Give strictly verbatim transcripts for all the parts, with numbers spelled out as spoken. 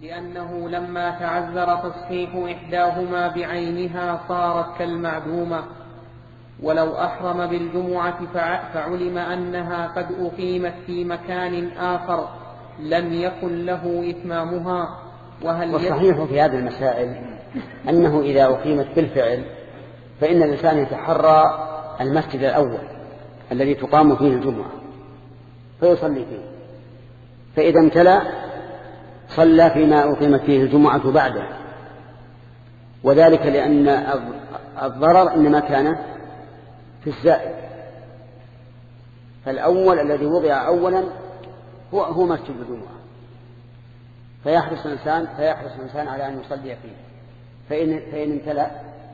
لأنه لما تعذر تصحيح إحداهما بعينها صارت كالمعدومة. ولو أحرم بالجمعة فعلم أنها قد أقيمت في مكان آخر لم يكن له إتمامها. وهل والصحيح في هذه المسائل أنه إذا أقيمت بالفعل فإن الإنسان يتحرى المسجد الأول الذي تقام فيه الجمعة فيصلي فيه، فإذا امتلأ صلى فيما أقيمت فيه الجمعة بعده، وذلك لأن الضرر إنما كان في الزائد، فالأول الذي وضع أولا هو هو مسجد الجمعة، فيحرص الإنسان فيحرص الإنسان على أن يصلي فيه، فإن فإن امتلأ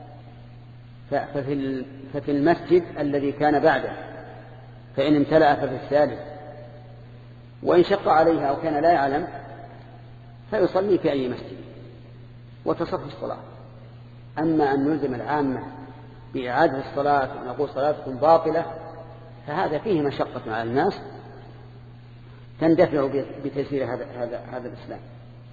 ففي ففي المسجد الذي كان بعده، فإن امتلأ ففي الثالث، وإن شق عليها أو كان لا يعلم فيصلي في أي مسجد وتصح الصلاة. أما أن نلزم العامة بإعادة الصلاة ونقول صلاتكم باطلة فهذا فيه مشقة على الناس تندفع بتيسير هذا هذا هذا الإسلام.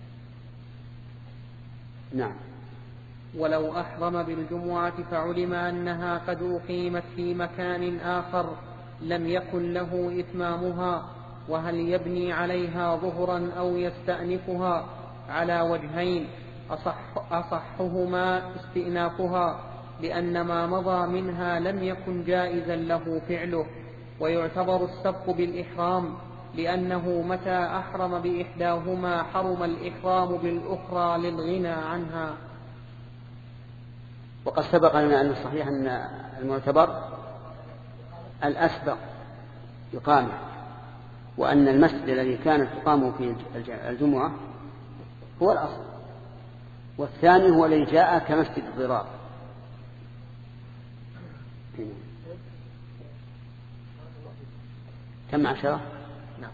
نعم. ولو أحرم بالجمعة فعلم أنها قد أقيمت في مكان آخر لم يكن له إتمامها. وهل يبني عليها ظهرا أو يستأنفها؟ على وجهين، أصح أصحهما استئنافها لأن ما مضى منها لم يكن جائزا له فعله، ويعتبر السبق بالإحرام لأنه متى أحرم بإحداهما حرم الإحرام بالأخرى للغنى عنها. وقد سبق لنا أن الصحيح أن المعتبر الأسبق يقام، وأن المسجد الذي كانت تقام فيه الجمعة هو الأصل، والثاني هو الذي جاء كمسجد الضرار. كم عشرة؟ نعم.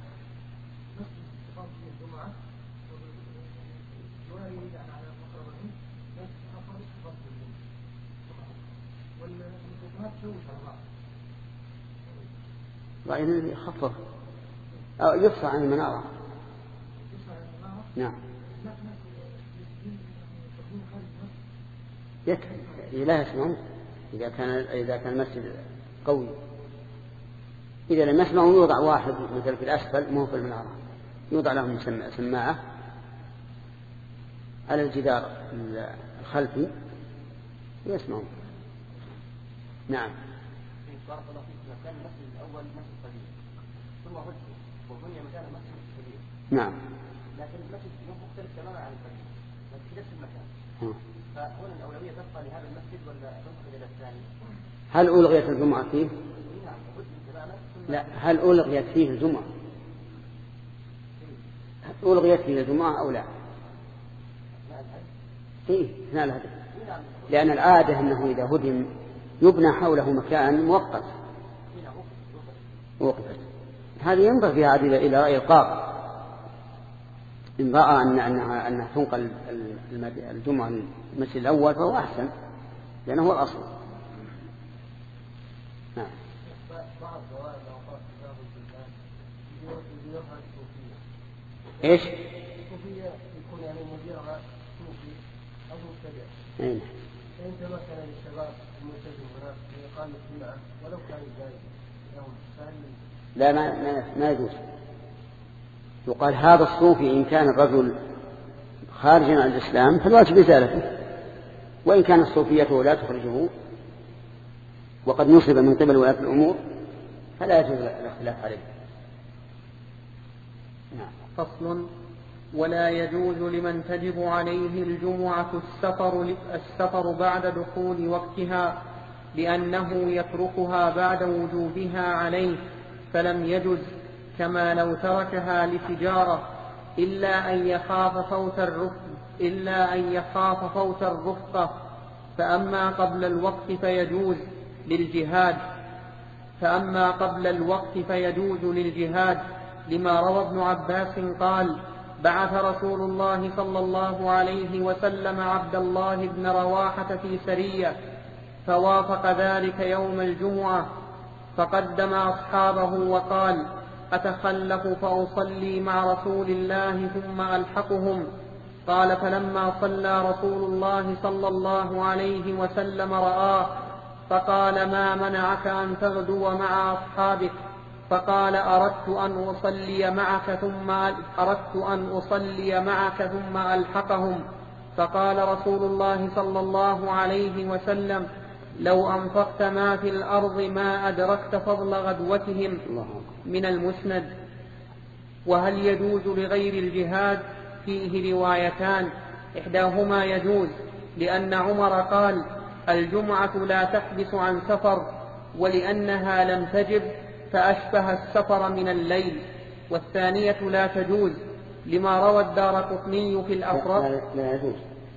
رأينا يخفف أو يفصل عن المنارة. نعم. يكفي لا يسمعون إذا كان إذا كان المسجد قوي. إذا لم يسمعوا يوضع واحد مثل في الأسفل مو في المنارة، يوضع لهم سماعة على الجدار الخلفي ويسمعون. نعم. بارك الله فيك. كان المسجد الأول مسجد قديم ثم هدم وبني مكانه مسجد كبير. نعم. لكن المسجد مختلف تماما عن القديم، لكن في نفس المكان. م. فهنا الأولوية تبقى لهذا المسجد ولا تنتقل إلى الثاني؟ هل ألغيت الجمعة فيه؟ نعم. هدم تماما. لا، هل ألغيت فيه الجمعة؟ ألغيت فيه الجمعة أو لا؟ إيه، أثناء الهدم. لأن العادة أنه إذا هدم يبنى حوله مكان مؤقت وقفت. هذه ينظر فيها عديدة إلى رأي القاضي إن رأى أن أنها أنها تنقل الجمعة المسجد الأول فهو أحسن لأنه هو الأصل. نعم. إيش؟ يكون يعني مديرها صوفي أو مبتدع. أين؟ فإن تمكن للشباب الملتزم هناك لإقامة الجمعة ولو كان جائزا لهم فهل؟ لا، ما ما ما يجوز. يقال هذا الصوفي إن كان الرجل خارجا عن الإسلام فالواجب إزالته، وإن كان الصوفية لا تخرجه وقد نصب من قبل ولاة الأمور فلا يجوز الاختلاف عليه. نعم. فصل. ولا يجوز لمن تجب عليه الجمعة السفر, السفر بعد دخول وقتها لأنه يتركها بعد وجوبها عليه فلم يجز، كما لو تركها لتجارة إلا أن يخاف فوت الرفقة إلا أن يخاف فوت الرفقة فأما قبل الوقت فيجوز للجهاد فأما قبل الوقت فيجوز للجهاد لما روى ابن عباس قال: بعث رسول الله صلى الله عليه وسلم عبد الله بن رواحة في سرية فوافق ذلك يوم الجمعة فقدم أصحابه وقال: أتخلف فأصلي مع رسول الله ثم ألحقهم، قال فلما صلى رسول الله صلى الله عليه وسلم رآه فقال ما منعك أن تغدو مع أصحابك؟ فقال أردت أن أصلي معك ثم أردت أن أصلي معك ثم ألحقهم. فقال رسول الله صلى الله عليه وسلم لو أنفقت ما في الأرض ما أدركت فضل غدوتهم. من المسند. وهل يجوز لغير الجهاد؟ فيه روايتان، إحداهما يجوز لأن عمر قال الجمعة لا تحبس عن سفر، ولأنها لم تجب فأشبه السفر من الليل. والثانية لا تجوز لما روى الدارقطني في الأفراد. لا, لا يجوز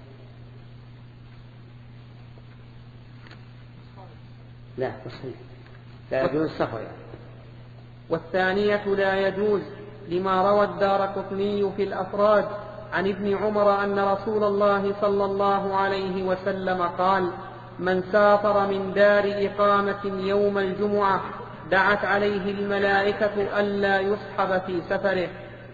لا لا يجوز السفر يعني. والثانية لا يجوز لما روى الدارقطني في الأفراد عن ابن عمر أن رسول الله صلى الله عليه وسلم قال من سافر من دار إقامة يوم الجمعة دعت عليه الملائكة ألا يصحب في سفره.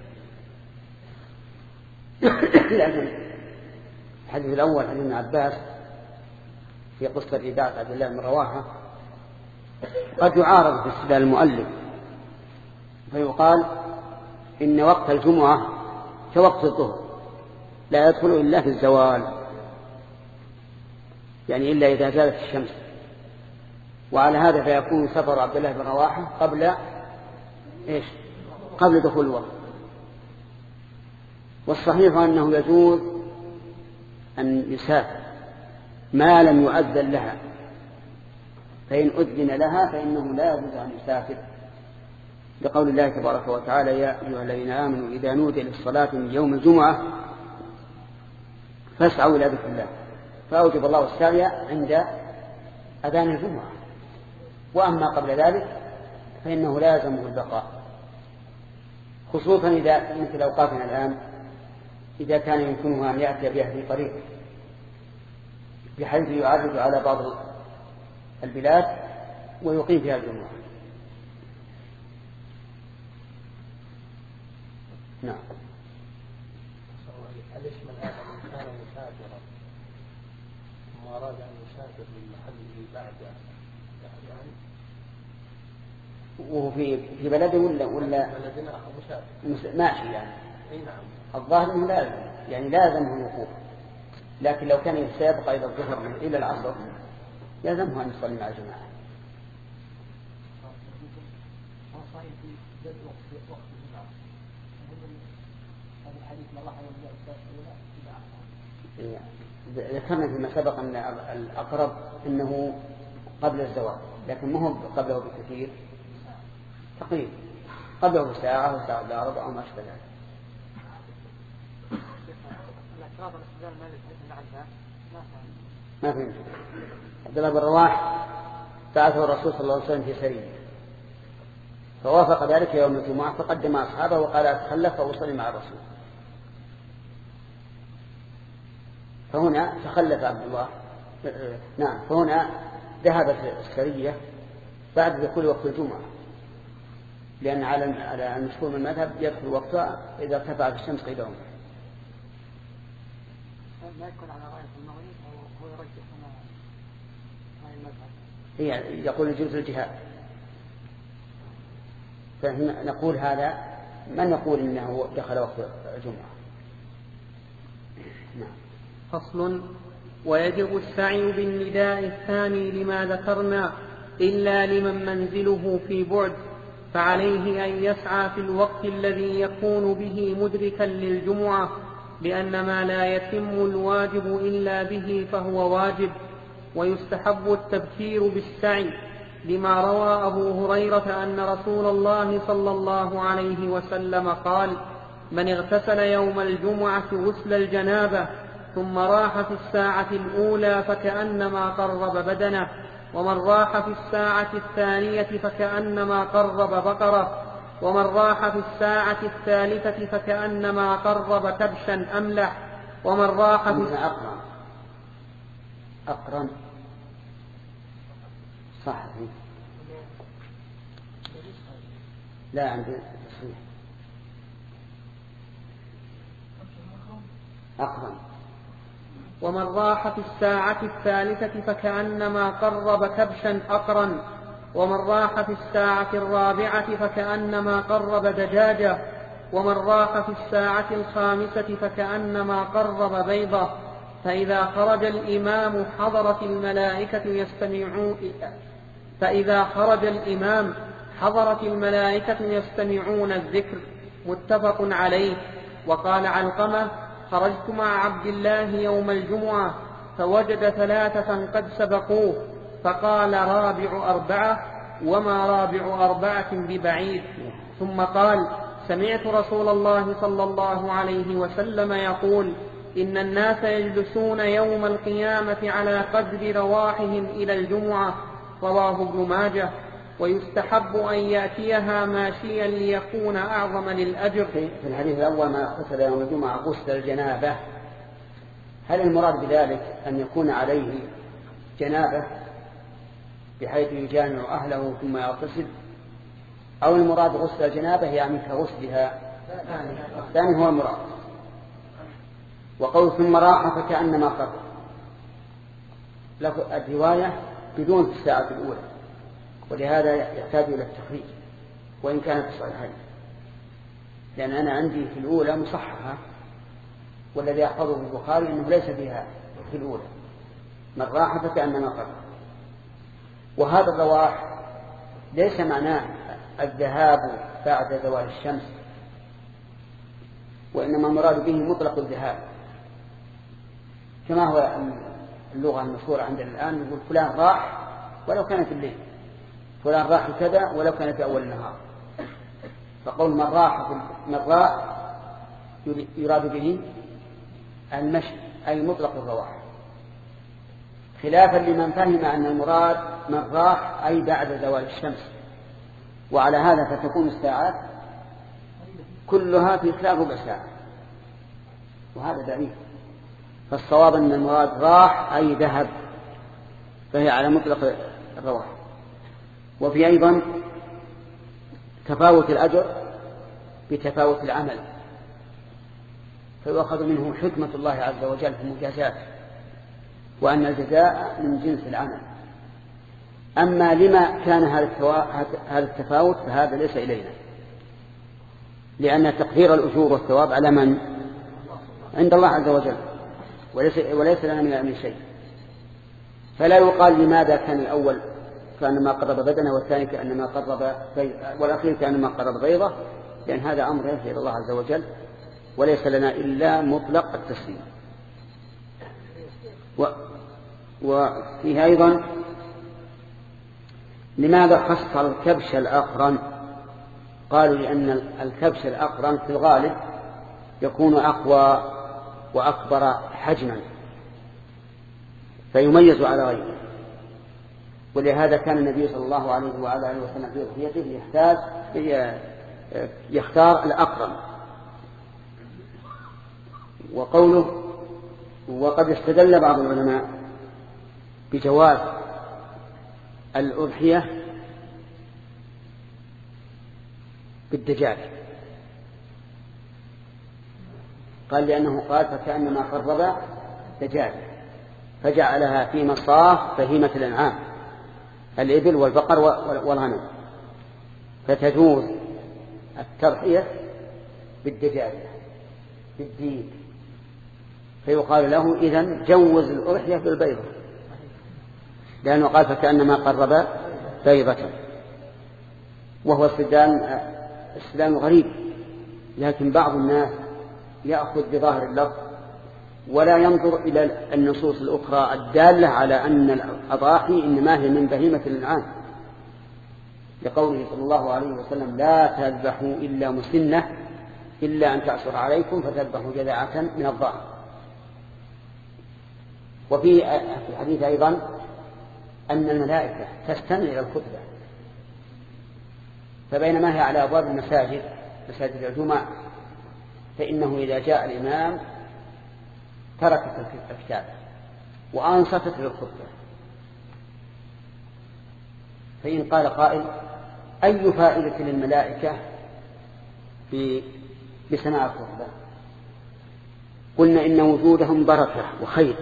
لكن الحديث الأول عن ابن عباس في قصة إذاعة عبد الله بن رواحة قد يعارض في استدلال المؤلف، فيقال إن وقت الجمعة كوقت الظهر لا يدخل إلا في الزوال، يعني إلا إذا زالت الشمس، وعلى هذا فيكون سفر عبد الله بن رواحة قبل إيش؟ قبل دخول الوقت. والصحيح أنه يجوز أن يسافر ما لم يؤذن لها، فإن أذن لها فإنه لا يجوز أن يسافر، لقول الله تبارك وتعالى يا أيها الذين آمنوا إذا نودي للصلاة من يوم الجمعة فاسعوا إلى ذكر الله، فأوجب الله السعي عند أذان الجمعة. وأما قبل ذلك فإنه لا يلزمه البقاء، خصوصا إذا مثل أوقاتنا الآن إذا كان يمكنه أن يأتي بها في طريق بحيث يعرض على بعض البلاد ويقيم فيها الجمعة. نعم. أليس من هذا من كان مسافرا ثم أراد أن يسافر من محله بعد يعني وهو في في بلده ولا ولا بلدنا مسافر ماشي يعني؟ أي نعم. الظاهر أنه لازم يعني لازمه الوقوف، لكن لو كان سيبقى إلى الظهر إلى العصر لازمه أن يصلي مع الجماعة. ذكرنا فيما سبق أن الأقرب أنه قبل الزواج، لكن ما هو قبله بكثير، تقريبا قبله بساعة وساعة إلا ربع أو ما أشبه ذلك. ما فهمت. عبد الله بن رواح بعثه الرسول صلى الله عليه وسلم في سرية، فوافق ذلك يوم الجمعة فقدم أصحابه وقال أتخلف وأصلي مع الرسول، فهنا تخلف عبد الله. نعم، فهنا ذهبت السرية بعد دخول وقت الجمعة، لأن على المشهور من المذهب يدخل وقتها إذا ارتفعت الشمس قيد عمره. ما يكون على رأي المغرب هو يرجح رأي المذهب. هي يقول يجوز الجهاد، فنقول هذا من نقول إنه دخل وقت الجمعة. نعم. فصل. ويجب السعي بالنداء الثاني لما ذكرنا إلا لمن منزله في بعد، فعليه أن يسعى في الوقت الذي يكون به مدركا للجمعة، لأن ما لا يتم الواجب إلا به فهو واجب. ويستحب التبكير بالسعي لما روى أبو هريرة أن رسول الله صلى الله عليه وسلم قال من اغتسل يوم الجمعة غسل الجنابة ثم راح في الساعة الأولى فكأنما قرب بدنه، ومن راح في الساعة الثانية فكأنما قرب بقرة، ومن راح في الساعة الثالثة فكأنما قرب كبشا أملح، ومن راح في أقرن أقرن صح. لا عندي تصحيح أقرن. ومن راح في الساعة الثالثة فكأنما قرب كبشا أقرن، ومن راح في الساعة الرابعة فكأنما قرب دجاجة، ومن راح في الساعة الخامسة فكأنما قرب بيضة. فإذا خرج الإمام حضرت الملائكة يستمعون فإذا خرج الإمام حضرت الملائكة يستمعون الذكر. متفق عليه. وقال علقمة: خرجت مع عبد الله يوم الجمعة فوجد ثلاثة قد سبقوه فقال: رابع أربعة، وما رابع أربعة ببعيد. ثم قال: سمعت رسول الله صلى الله عليه وسلم يقول: إن الناس يجلسون يوم القيامة على قدر رواحهم إلى الجمعة. رواه ابن ماجه. ويستحب أن يأتيها ماشيا ليكون أعظم للأجر. في الحديث الأول: ما غسل يوم الجمعة غسل الجنابة، هل المراد بذلك أن يكون عليه جنابة بحيث يجامع أهله ثم يغتسل، أو المراد غسل الجنابة يعني كغسلها؟ الثاني هو المراد. وقول ثم راح فكأنما قرب، الرواية بدون في الساعة الأولى، ولهذا يحتاج إلى التخريج وإن كانت صحيحة، لأن أنا عندي في الأولى مصححة، والذي يحفظه في البخاري أنه ليس فيها في الأولى من راح فكأنما قرب. وهذا الرواح ليس معناه الذهاب بعد زوال الشمس، وإنما المراد به مطلق الذهاب، كما هو اللغة المشهورة عندنا الآن، يقول فلان راح ولو كان في الليل، فلان راح كذا ولو كان في أول النهار. فقول من راح من راح يراد به المشي أي مطلق الرواح، خلافا لمن فهم أن المراد من راح أي بعد زوال الشمس. وعلى هذا فتكون الساعات كلها في خلال ربع ساعة، وهذا دليل. فالصواب أن المراد راح أي ذهب، فهي على مطلق الرواح. وفي أيضا تفاوت الأجر بتفاوت العمل، فيؤخذ منه حكمة الله عز وجل في المجازات، وأن الجزاء من جنس العمل. أما لما كان هذا التفاوت فهذا ليس إلينا، لأن تقدير الأجور والثواب على من؟ عند الله عز وجل، وليس, وليس لنا من شيء. فلا يقال لماذا كان الأول كأنما قرب بدنه والثاني كأنما قرب والأخير كأنما قرب بيضة، لأن هذا أمر يرجع إلى الله عز وجل، وليس لنا إلا مطلق التسليم. و وفيه أيضا لماذا خص الكبش الأقرن؟ قالوا لأن الكبش الأقرن في الغالب يكون أقوى وأكبر حجما فيميز على غيره، ولهذا كان النبي صلى الله عليه وعلى آله وسلم في ضحيته يحتاج يختار الأقرن. وقوله وقد استدل بعض العلماء بجواز الأضحية بالدجاج، قال لأنه قال فكأنما قرب دجاج، فجعلها في مصاف بهيمة الأنعام الإبل والبقر والغنم، فتجوز التضحية بالدجاج بالديك، فيقال له إذن جوز الأضحية بالبيضة، لأنه قال فكأنما قرب بيضة. وهو استدلال استدلال غريب، لكن بعض الناس يأخذ بظاهر اللفظ ولا ينظر إلى النصوص الأخرى الدالة على أن الأضاحي إنما هي من بهيمة الأنعام، لقوله صلى الله عليه وسلم لا تذبحوا إلا مسنة إلا أن تعصر عليكم فتذبحوا جذعة من الضأن. وفي الحديث أيضا أن الملائكة تستمع إلى الخطبة، فبينما هي على أبواب المساجد مساجد الجمعة فإنه إذا جاء الإمام تركت الكتاب وأنصتت للخطبة. فإن قال قائل أي فائدة للملائكة بسماع الخطبة؟ قلنا إن وجودهم بركة وخير،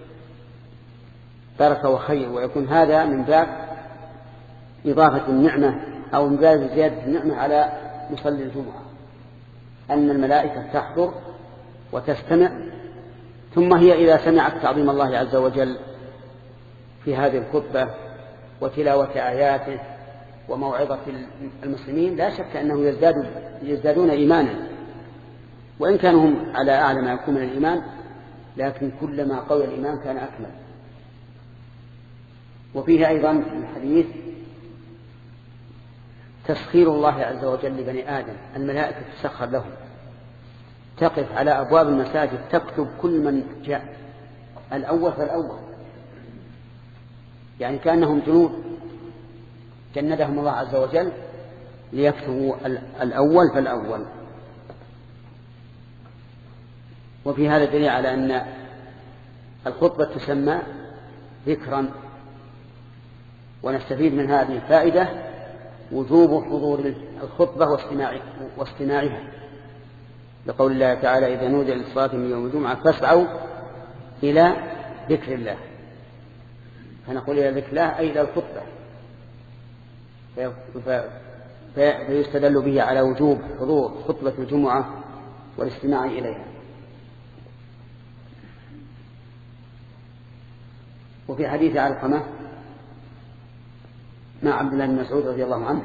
بركة وخير، ويكون هذا من باب إضافة النعمة أو من باب زيادة النعمة على مصلي الجمعة، أن الملائكة تحضر وتستمع، ثم هي إذا سمعت تعظيم الله عز وجل في هذه الخطبة وتلاوة آياته وموعظة المسلمين لا شك أنه يزداد يزدادون إيمانا، وإن كانوا هم على أعلى ما يكون من الإيمان، لكن كلما قوي الإيمان كان أكمل. وفيه أيضا الحديث تسخير الله عز وجل لبني آدم، الملائكة تسخر لهم، تقف على أبواب المساجد تكتب كل من جاء الأول فالأول، يعني كأنهم جنود جندهم الله عز وجل ليكتبوا الأول فالأول. وفي هذا دليل على أن الخطبة تسمى ذكرا، ونستفيد من هذه الفائدة وجوب حضور الخطبة واستماعها، لقول الله تعالى إذا نودي للصلاة من يوم الجمعة فاسعوا إلى ذكر الله، فنقول إلى ذكر الله أي إلى الخطبة، فيستدل به على وجوب حضور خطبة الجمعة والاستماع إليها. وفي حديث علقمة مع عبد الله بن مسعود رضي الله عنه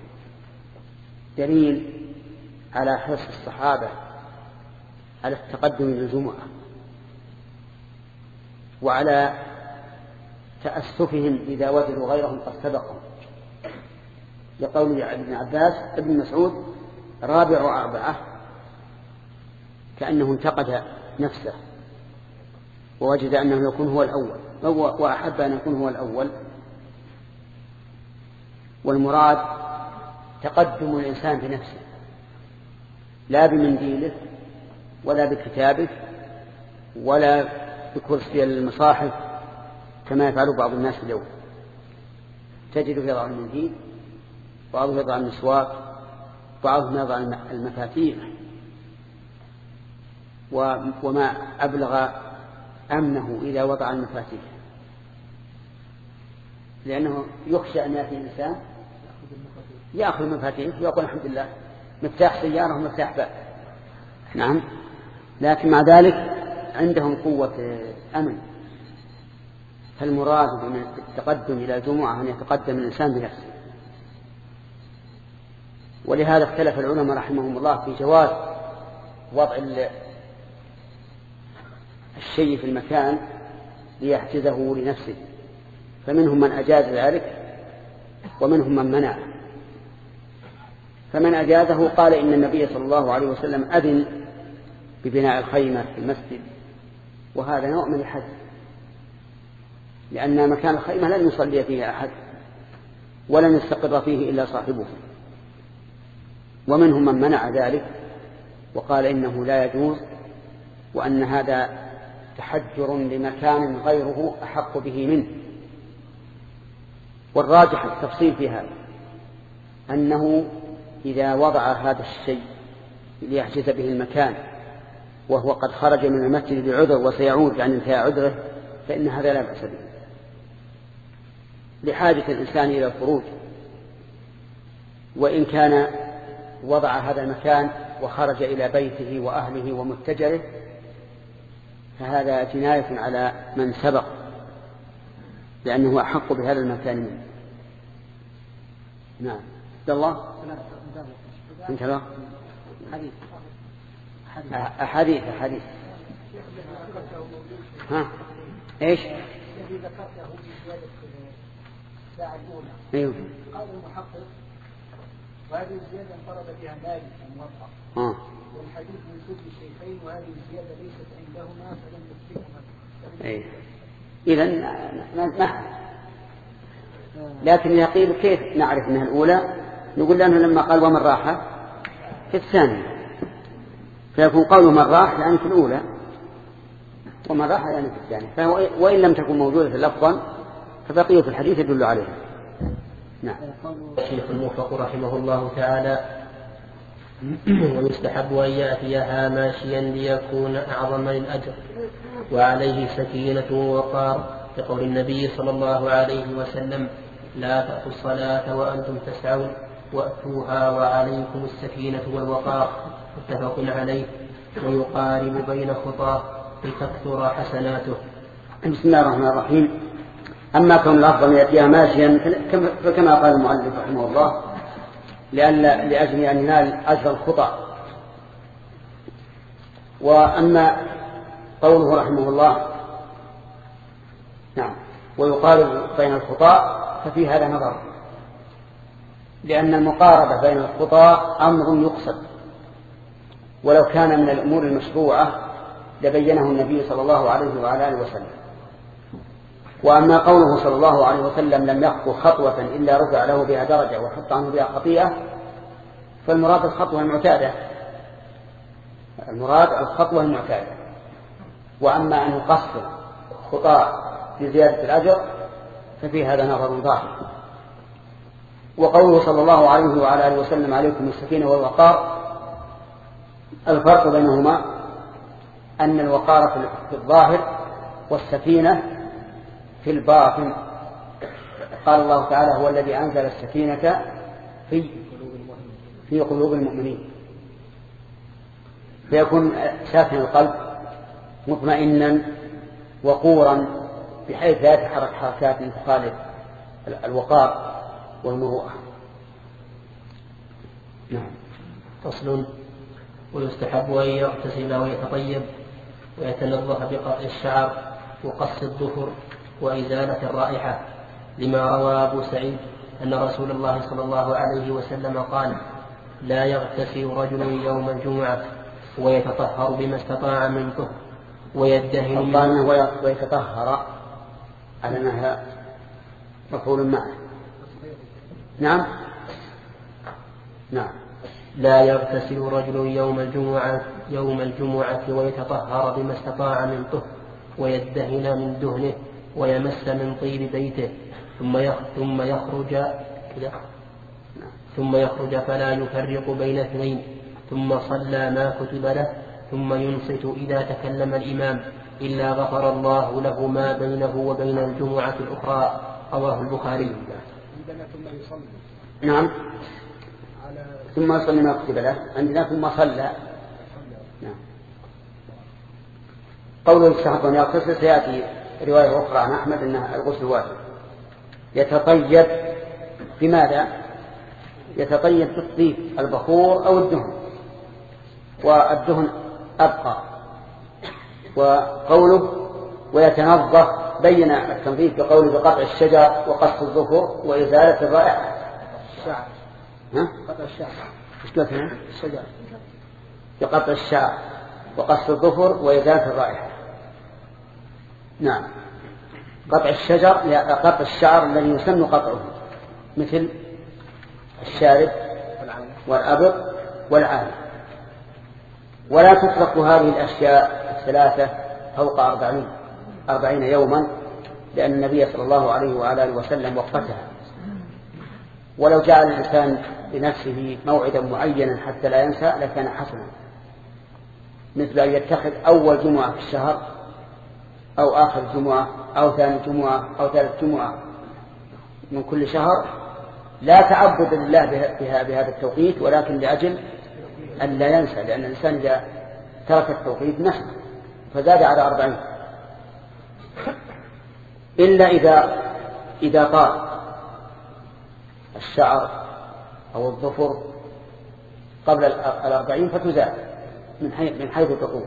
دليل على حرص الصحابة على التقدم للجمعة وعلى تأسفهم إذا وجدوا غيرهم قد سبقهم، لقول ابن عباس ابن مسعود رابع أربعة، كأنه انتقد نفسه ووجد أنه يكون هو الأول وأحب أن يكون هو الأول. والمراد تقدم الإنسان بنفسه لا بمنديله ولا بكتابه ولا بكرسي المصاحف كما يفعل بعض الناس اليوم، تجد يضع المنديل، بعضهم يضع المسواك، بعضهم يضع المفاتيح، وما أبلغ أمنه إذا وضع المفاتيح، لأنه يخشى أن يأتي الإنسان يأخذ المفاتيح ويقول الحمد لله مفتاح سيارة ومفتاح باب. نعم، لكن مع ذلك عندهم قوة أمن. فالمراد بالتقدم إلى الجمعة أن يتقدم الإنسان بنفسه. ولهذا اختلف العلماء رحمهم الله في جواز وضع الشيء في المكان ليحجزه لنفسه، فمنهم من أجاز ذلك ومنهم من منع. فمن أجازه قال إن النبي صلى الله عليه وسلم أذن ببناء الخيمة في المسجد، وهذا نوع من الحج، لأن مكان الخيمة لن يصلي فيه أحد ولن يستقر فيه إلا صاحبه. ومنهم من منع ذلك وقال إنه لا يجوز، وأن هذا تحجر لمكان غيره أحق به منه. والراجح التفصيل في هذا أنه إذا وضع هذا الشيء ليحجز به المكان وهو قد خرج من المسجد بعذر وسيعود عن انتهاء عذره فإن هذا لا بأس به، لحاجة الإنسان إلى الخروج. وإن كان وضع هذا المكان وخرج إلى بيته وأهله ومتجره فهذا جناية على من سبق، لأنه أحق بهذا المكان منه. نعم. الله انتبه حديث أحاديث أحاديث ها إيش الذي ذكرته في زيادة الساعة الأولى. أيوه. قال المحقق وهذه الزيادة انفرد بها مالك الموطأ. آه. والحديث من كل الشيخين وهذه الزيادة ليست عندهما فلم يثبتهما. أي. إذن ما لكن يقيل كيف نعرف أنها الأولى؟ نقول لأنه لما قال ومن راح في الثانية فيكون قوله من راح يعني في الأولى ومن راح يعني في الثانية، فهو وإن لم تكن موجودة لفظا فبقية الحديث يدل عليها. نعم. الشيخ الموفق رحمه الله تعالى ويستحب أن يأتيها ماشيا ليكون أعظم للأجر، وعليه سكينة ووقار، لقول النبي صلى الله عليه وسلم: لا تأتوا الصلاة وأنتم تسعون وأتوها وعليكم السكينة والوقار، متفق عليه. ويقارب بين خطاه لتكثر حسناته. بسم الله الرحمن الرحيم. أما كون الأفضل يأتيها ماشيا فكما قال المؤلف رحمه الله لأجل أن ينال أجر الخطأ. وأما قوله رحمه الله نعم ويقارب بين الخطأ ففي هذا نظر، لأن المقاربة بين الخطأ أمر يقصد، ولو كان من الأمور المشروعة لبينه النبي صلى الله عليه وعلى آله وسلم. وأما قوله صلى الله عليه وسلم: لم يخطو خطوة إلا رفع له بها درجة وحط عنه بها خطيئة، فالمراد الخطوة المعتادة، المراد الخطوة المعتادة. وأما أن يقصر خطاء لزيادة الأجر ففي هذا نظر ظاهر. وقوله صلى الله عليه وعلى آله وسلم: عليكم السكينة والوقار، الفرق بينهما أن الوقار في الظاهر والسكينة في الباطن. قال الله تعالى: هو الذي أنزل السكينة في في قلوب المؤمنين، فيكون ساكن القلب مطمئنا وقورا بحيث لا يتحرك حركات تخالف الوقار والمروءة. نعم. فصل. ويستحب أن يغتسل ويتطيب ويتنظف بقطع الشعر وقص الظفر وإزالة الرائحة، لما روى أبو سعيد أن رسول الله صلى الله عليه وسلم قال: لا يغتسل رجل يوم الجمعة ويتطهر بما استطاع من طهر ويدهن من ويتطهر على أنها مفعول معه. نعم نعم لا يغتسل رجل يوم الجمعة يوم الجمعة ويتطهر بما استطاع من طهر ويدهن من دهنه ويمس من طيب بيته ثم ثم يخرج ثم يخرج فلا يفرق بين اثنين، ثم صلى ما كتب له، ثم ينصت إذا تكلم الإمام، إلا غفر الله له ما بينه وبين الجمعة الأخرى. رواه البخاري. نعم. ثم يصلي ما كتب له، عندنا ثم صلى. نعم. قوله يستحق أن يغتسل سيأتي رواية أخرى عن أحمد أنها الغسل واجب. يتطيب بماذا؟ يتطيب بالطيب البخور أو الدهن، والدهن أبقى. وقوله ويتنظف بين التنظيف بقوله بقطع الشجر وقص الظفر وإزالة الرائحة. الشعر. ها؟ قطع الشعر. إيش قلت هنا؟ الشجر. بقطع الشعر وقص الظفر وإزالة الرائحة. نعم. قطع الشجر قطع الشعر الذي يسن قطعه، مثل الشارب والأبط والعانة. ولا تطلق هذه الأشياء الثلاثة فوق أربعين أربعين يوما، لأن النبي صلى الله عليه وعلى آله وسلم وقتها. ولو جعل الإنسان لنفسه موعدا معينا حتى لا ينسى لكان حسنا، مثل أن يتخذ أول جمعة في الشهر أو آخر جمعة أو ثاني جمعة أو ثالث جمعة من كل شهر، لا تعبد لله بها بهذا التوقيت، ولكن لأجل أن لا ينسى، لأن الإنسان إذا ترك التوقيت نسى فزاد على أربعين، إلا إذا إذا طال الشعر أو الظفر قبل الأربعين فتزاد من حيث من حيث تطول.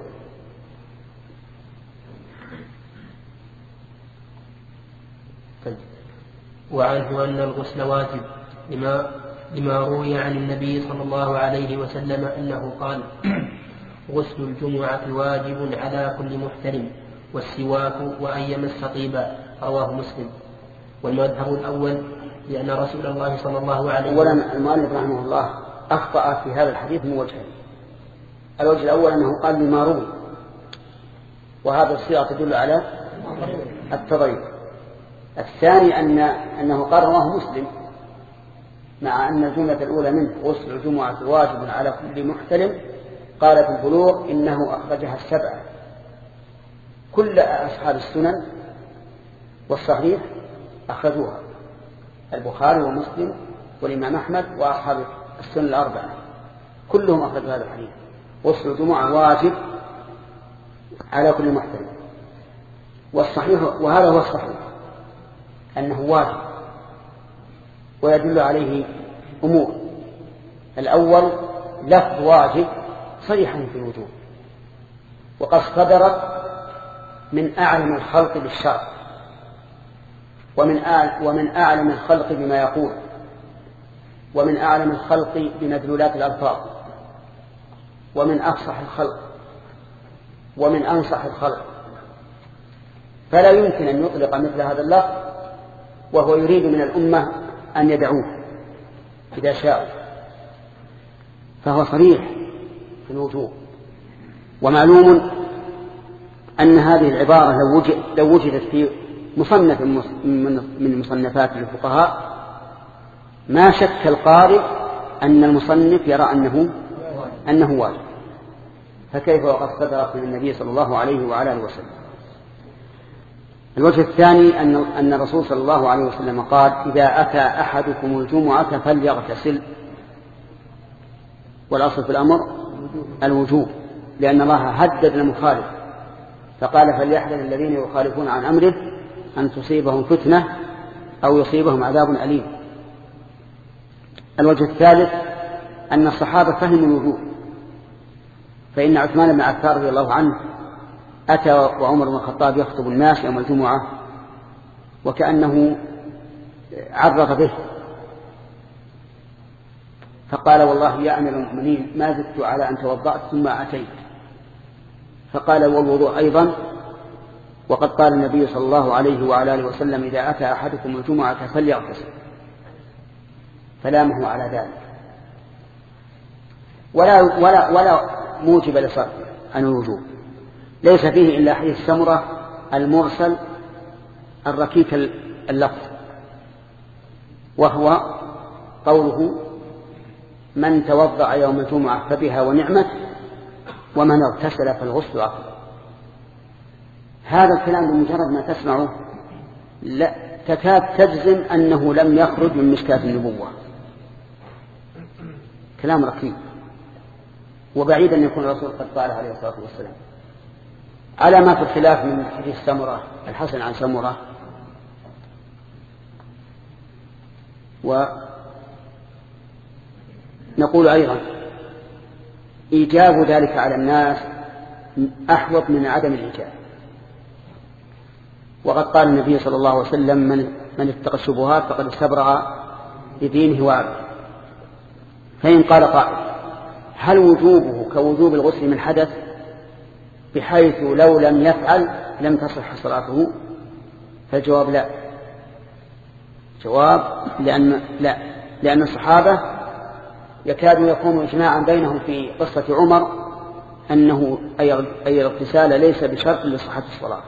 وعنه أن الغسل واجب لما لما روي عن النبي صلى الله عليه وسلم أنه قال: غسل الجمعة واجب على كل محترم، والسواك وأن يمس طيبا. رواه مسلم. والمذهب الأول لأن رسول الله صلى الله عليه وسلم. أولا المؤلف رحمه الله أخطأ في هذا الحديث من وجهين. الوجه الأول أنه قال لما روي، وهذا الصيغة تدل على التضييق. الثاني أن أنه قال رواه مسلم، مع أن الجملة الأولى منه غسل الجمعة واجب على كل محتلم، قال في البلوغ إنه أخرجها السبعة، كل أصحاب السنن والصحيح أخرجوها، البخاري ومسلم والإمام أحمد وأصحاب السنن الأربعة كلهم أخرجوا هذا الحديث، غسل الجمعة واجب على كل محتلم. والصحيح، وهذا هو الصحيح، أنه واجب، ويدل عليه أمور. الأول لفظ واجب صريحا في الوجوب، وقد صدرت من أعلم الخلق بالشرع، ومن ومن أعلم الخلق بما يقول، ومن أعلم الخلق بمدلولات الألفاظ، ومن أفصح الخلق، ومن أنصح الخلق، فلا يمكن أن يطلق مثل هذا اللفظ وهو يريد من الأمة أن يدعوه إذا شاءوا، فهو صريح في الوجوب. ومعلوم أن هذه العبارة لو, وجد لو وجدت في مصنف من مصنفات الفقهاء ما شك القارئ أن المصنف يرى أنه, أنه واجب، فكيف وقد صدرت من النبي صلى الله عليه وعلى آله وسلم. الوجه الثاني أن أن الرسول صلى الله عليه وسلم قال: إذا أتى أحدكم الجمعة فليغتسل، والأصل في الأمر الوجوب، لأن الله هدد المخالف فقال: فليحذر الذين يخالفون عن أمره أن تصيبهم فتنة أو يصيبهم عذاب أليم. الوجه الثالث أن الصحابة فهموا الوجوب، فإن عثمان بن عفان رضي الله عنه أتى وعمر بن الخطاب يخطب الناس يوم الجمعة وكأنه عرض به، فقال: والله يا أمير المؤمنين ما زدت على أن توضأت ثم أتيت. فقال: والوضوء أيضا، وقد قال النبي صلى الله عليه وعلى آله وسلم: إذا أتى أحدكم الجمعة فليغتسل، فلامه على ذلك، ولا, ولا, ولا موجب لصرف عن الوجوب. ليس فيه إلا حديث سمرة المرسل الركيك اللفظ، وهو قوله: من توضأ يوم الجمعة فبها ونعمت، ومن اغتسل فالغسل أفضل. هذا الكلام بمجرد ما تسمعه لا تكاد تجزم أنه لم يخرج من مشكاة النبوة، كلام ركيك، وبعيد أن يكون الرسول قد قال عليه الصلاة والسلام، على ما في الخلاف من حديث سمرة الحسن عن سمرة. ونقول أيضا إيجاب ذلك على الناس أحوط من عدم الإيجاب، وقد قال النبي صلى الله عليه وسلم: من, من اتقى الشبهات فقد استبرأ لدينه وعرضه. فإن قال قائل: هل وجوبه كوجوب الغسل من حدث بحيث لو لم يفعل لم تصح صلاته؟ فالجواب لا. جواب لأن, لا لأن الصحابة يكاد يكون إجماعا بينهم في قصة عمر أنه أي الاغتسال ليس بشرط لصحة الصلاة،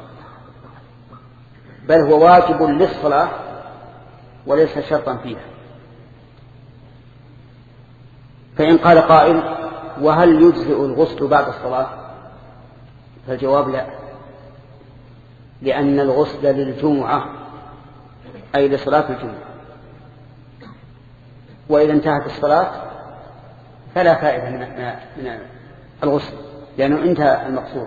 بل هو واجب للصلاة وليس شرطا فيها. فإن قال قائل: وهل يجزئ الغسل بعد الصلاة؟ فالجواب لا، لأن الغسل للجمعة أي لصلاة الجمعة، وإذا انتهت الصلاة فلا فائدة من الغسل لأنه انتهى المقصود.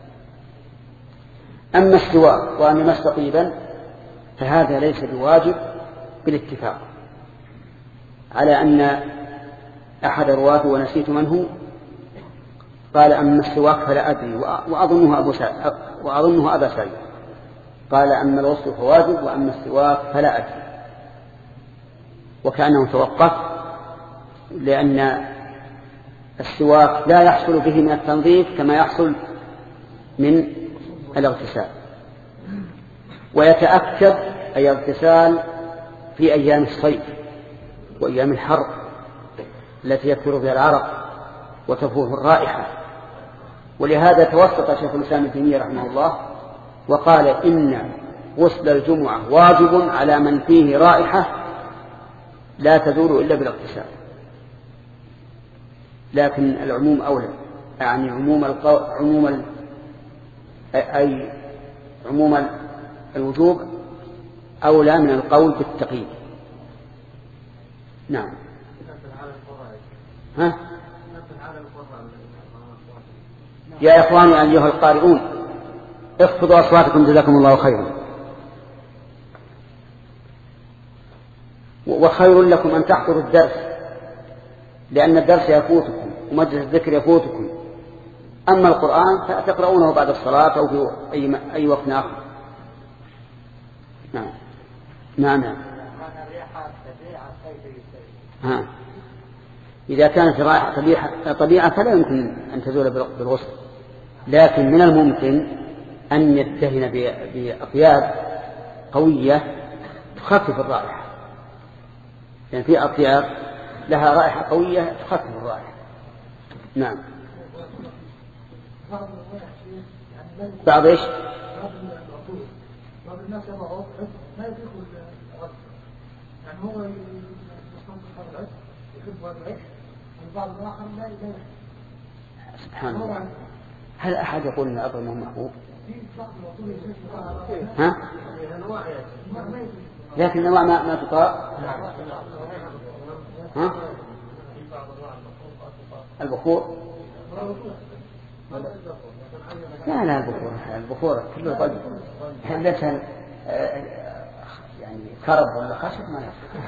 أما السواك وأن يمس طيبا فهذا ليس بواجب بالاتفاق، على أن أحد رواته ونسيت منه قال: أما السواك فلا أدري، وأظنه أبو سعيد وأظنه أبا سعيد قال: أما الغسل فواجب وأما السواك فلا أدري، وكأنه توقف، لأن السواك لا يحصل به من التنظيف كما يحصل من الاغتسال، ويتأكد أي اغتسال في أيام الصيف وأيام الحر التي يكثر فيها العرق وتفوه الرائحة. ولهذا توسط شيخ الإسلام ابن تيمية رحمه الله وقال: إن غسل الجمعة واجب على من فيه رائحة لا تزول إلا بالاغتسال، لكن العموم أولى، يعني عموم القو... عموم ال... أي عموم الوجوب أولى من القول بالتقييد. نعم. ها؟ يا إخواني أيها القارئون اخفضوا أصواتكم جزاكم الله خيرا. وخير لكم أن تحضروا الدرس، لأن الدرس يفوتكم ومجلس الذكر يفوتكم. أما القرآن فتقرؤونه بعد الصلاة أو في أي, أي وقت آخر. نعم نعم نعم. ها. إذا كانت الرائحة طبيعة فلا يمكن أن تزول بالغسل، لكن من الممكن أن يدهن بأطياب قوية تخفف الرائحة، يعني في أطياب لها رائحة قوية تخفف الرائحة. نعم. بعض إيش؟ بعض الناس يضعوا ما يدخل الغسل، يعني هو يستنصح هذا العد يحب هذا العد، والبعض الآخر لا يدخل. سبحان الله. هل أحد يقول أن الأطول ما محبوب؟ ها؟ لكن النوع ما ما تطاق. ها؟ البخور؟ لا لا البخور البخور كله طيب. هل يعني كرب ولا خشب ما يصير.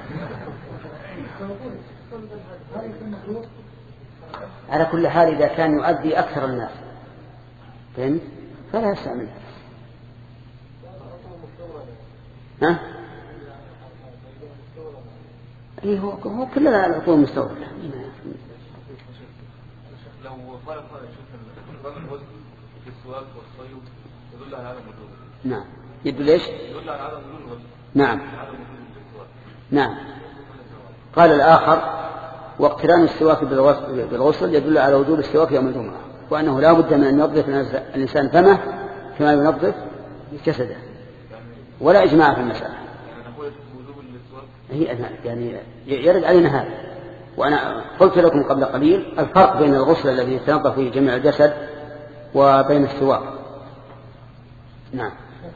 على كل حال إذا كان يؤذي أكثر الناس فهمت فلا يستعمل. ها؟ إيه هو هو كلها العطور مستورد. لو فرق شوف الوزن في السواك والصيد يدل على عدم وجود. نعم. يدل ايش؟ يدل على عدم وجود الوزن. نعم. نعم. قال الآخر: واقتران السواك بالغسل يدل على وجوب السواك يوم الجمعة، وأنه لا بد من أن ينظف الإنسان فمه كما ينظف جسده، ولا إجماع في المسألة. هي يعني يرد علينا هذا. وأنا قلت لكم قبل قليل الفرق بين الغسل الذي يتنظف فيه جميع الجسد وبين السواك. نعم.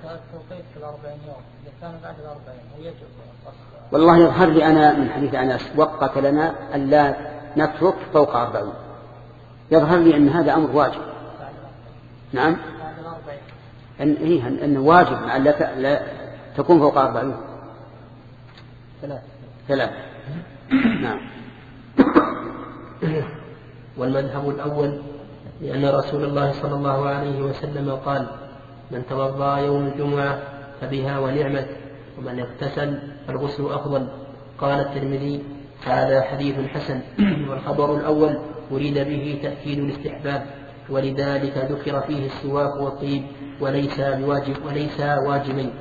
والله يظهر لي أنا من حديث أنس وقت لنا أن لا نترك فوق أربعين، يظهر لي أن هذا أمر واجب. نعم. أن إيه أنه واجب أن لا, لا تكون فوق أربعين. ثلاث ثلاث. نعم. والمذهب الأول لأن رسول الله صلى الله عليه وسلم قال: من توضأ يوم الجمعة فبها ونعمت، ومن اغتسل فالغسل أفضل. قال الترمذي: هذا حديث حسن. والخبر الأول أريد به تأكيد الاستحباب، ولذلك ذكر فيه السواك والطيب وليس بواجب وليس واجبين.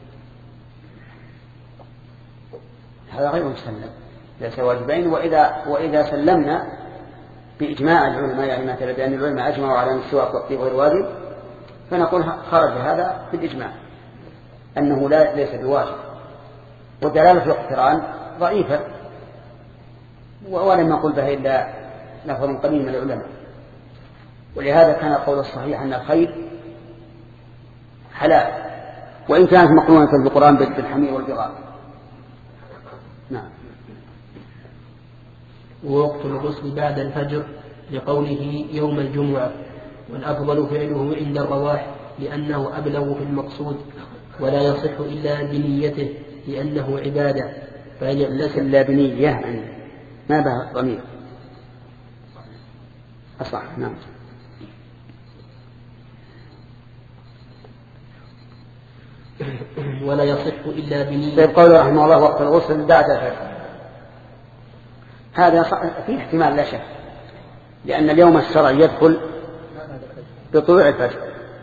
هذا غير مسلم، ليس واجبين. وإذا وإذا سلمنا بإجماع العلماء، يعني مثلا بأن العلماء أجمعوا على أن السواك والطيب غير واجب، فنقول خرج هذا بالإجماع أنه لا ليس بواجب. ودلالة الاقتران ضعيفة، ولم نقل بها إلا نفر قليل من العلماء. ولهذا كان القول الصحيح أن الخير حلال، وإن كانت مقرونة بالقرآن بالحمير والبغال. نعم. ووقت الغسل بعد الفجر لقوله يوم الجمعة، والأفضل فعله عند الرواح لأنه أبلغ في المقصود، ولا يصح إلا بنيته لأنه عبادة. فليس إلا بنية يعني ما بها ضمير. أصح. نعم. ولا يصح إلا بنية. طيب قوله رحمه الله وقت الغسل بعد الفجر، هذا فيه احتمال لا شك، لأن اليوم الشرعي يدخل بطلوع الفجر،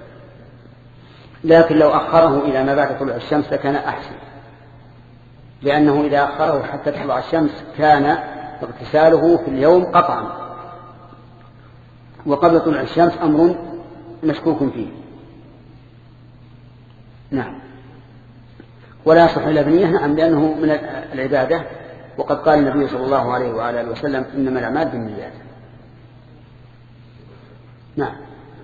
لكن لو أخره إلى ما بعد طلوع الشمس لكان أحسن، لأنه إذا أخره حتى تطلع الشمس كان اغتساله في اليوم قطعا، وقبل طلوع الشمس أمر مشكوك فيه. نعم. ولا يصح إلا بنية. نعم، لأنه من العبادة وقد قال النبي صلى الله عليه وآله وسلم إنما الأعمال بالنيات. نعم.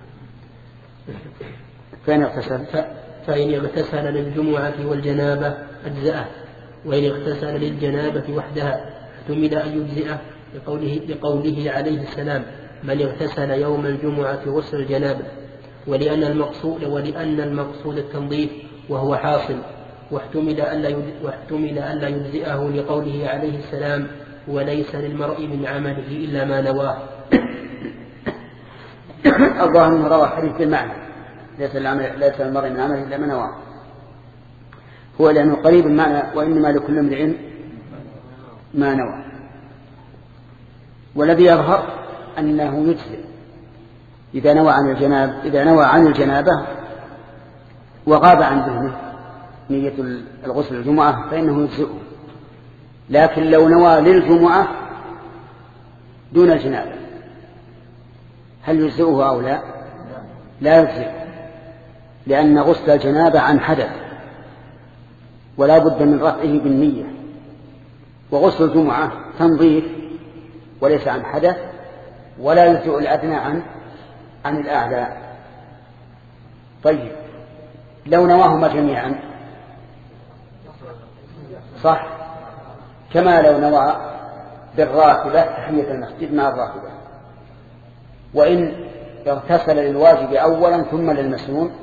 فإن اغتسل فإن اغتسل للجمعة والجنابة أجزأه، وإن اغتسل للجنابة وحدها احتمل أن يجزئه لقوله, لقوله عليه السلام من اغتسل يوم الجمعة غسل الجنابة، ولأن المقصود, ولأن المقصود التنظيف وهو حاصل، واحتمل أن لا يجزئه لقوله عليه السلام وليس للمرء من عمله إلا ما نواه. الظاهر أنه روى حديث بالمعنى ليس ليس للمرء من عمله إلا ما نواه، هو لأنه قريب المعنى وإنما لكل امرئ ما نوى. والذي يظهر أنه يجزئ إذا نوى عن الجناب إذا نوى عن الجنابة وغاب عن ذهنه نية الغسل الجمعة فإنه يجزئه، لكن لو نوى للجمعة دون الجنابة هل يجزئه أو لا؟ لا يجزئه، لأن غسل الجنابة عن حدث ولا بد من رفعه بالنية، وغسل الجمعة تنظيف وليس عن حدث، ولا يجزئ الأدنى عن عن الأعلى. طيب لو نواهما جميعا صح، كما لو نوى بالراكبة تحية المسجد مع الراكبة، وإن اغتسل للواجب أولا ثم للمسنون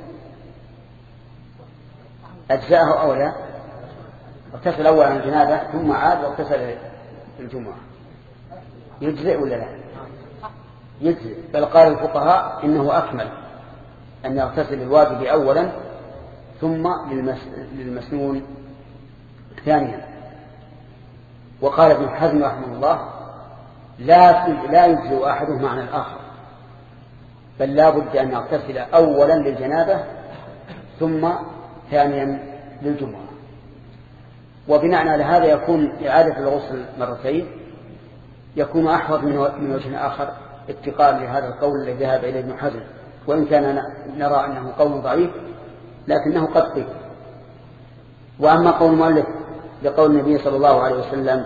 أجزأه أو لا؟ اغتسل أولا الجنابة ثم عاد واغتسل الجمعة يجزئ ولا لا؟ يجزئ، بل قال الفقهاء إنه أكمل أن يغتسل الواجب أولا ثم للمسنون ثانيا. وقال ابن حزم رحمه الله لا لا يجزئ أحدهما عن الآخر، بل لا بد أن يغتسل أولا للجنابة ثم ثانيا للجمعة. وبناء على هذا يكون إعادة الغسل مرتين يكون أحوط من وجه آخر اتقاء لهذا القول الذي ذهب إليه ابن حزم، وإن كان نرى أنه قول ضعيف لكنه قد قيل. وأما قول المؤلف لقول النبي صلى الله عليه وسلم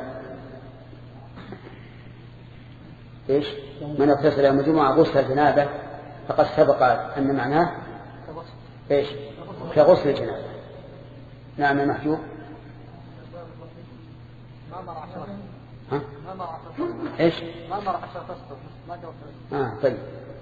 إيش من اغتسل يوم الجمعة غسل الجنابة فقد سبق أن معناه إيش كغسل الجنابة. نعم المحجوب ها؟ إيش آه طيب.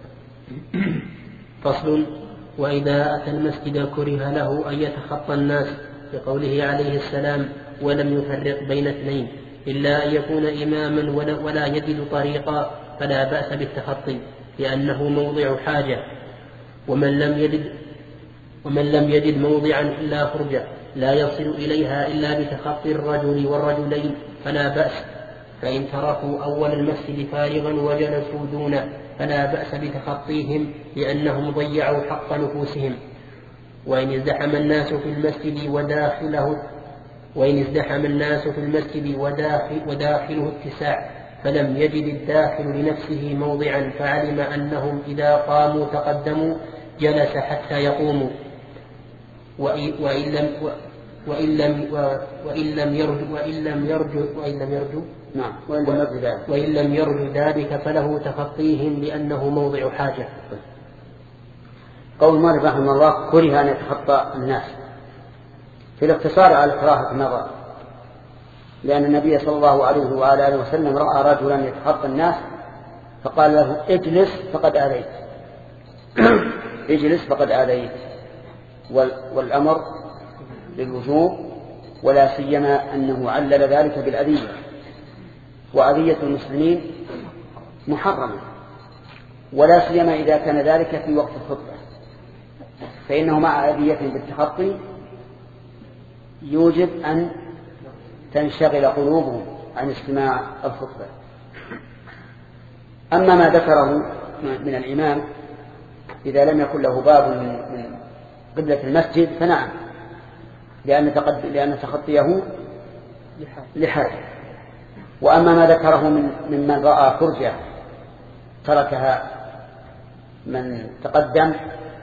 فصل. وإذا أتى المسجد كره له أن يتخطى الناس بقوله عليه السلام ولم يفرق بين اثنين إلا أن يكون إماما ولا يجد طريقا فلا بأس بالتخطي لأنه موضع حاجة، ومن لم يجد ومن لم يجد موضعا إلا فرجة لا يصل إليها إلا بتخطي الرجل والرجلين فلا بأس، فإن تركوا أول المسجد فارغا وجلسوا دونه فلا بأس بتخطيهم لأنهم ضيعوا حق نفوسهم. وإن ازدحم الناس في المسجد وداخله وإن ازدحم الناس في المسجد وداخل وداخله اتساع فلم يجد الداخل لنفسه موضعا فعلم أنهم إذا قاموا تقدموا جلس حتى يقوموا، وإن لم وإن لم وإن لم يرجو وإن لم يرجو وإن لم يرجو نعم وإن لم يرجو ذلك فله تخطيهم لأنه موضع حاجة. قول مالك رحمه الله كره أن يتخطى الناس في الاقتصار على كراهة النظر، لأن النبي صلى الله عليه وآله وسلم رأى رجلا يتخطى الناس فقال له اجلس فقد آذيت اجلس فقد آذيت. والأمر للوجوب، ولا سيما أنه علل ذلك بالأذية، وأذية المسلمين محرمة، ولا سيما إذا كان ذلك في وقت الخطبة، فإنه مع أذية بالتخطي يوجب أن تنشغل قلوبهم عن استماع الخطبة. أما ما ذكره من الإمام إذا لم يكن له باب من قبلة المسجد فنعم، لأن لأن تخطيه لحاجة. وأما ما ذكره من ممن رأى فرجة تركها من تقدم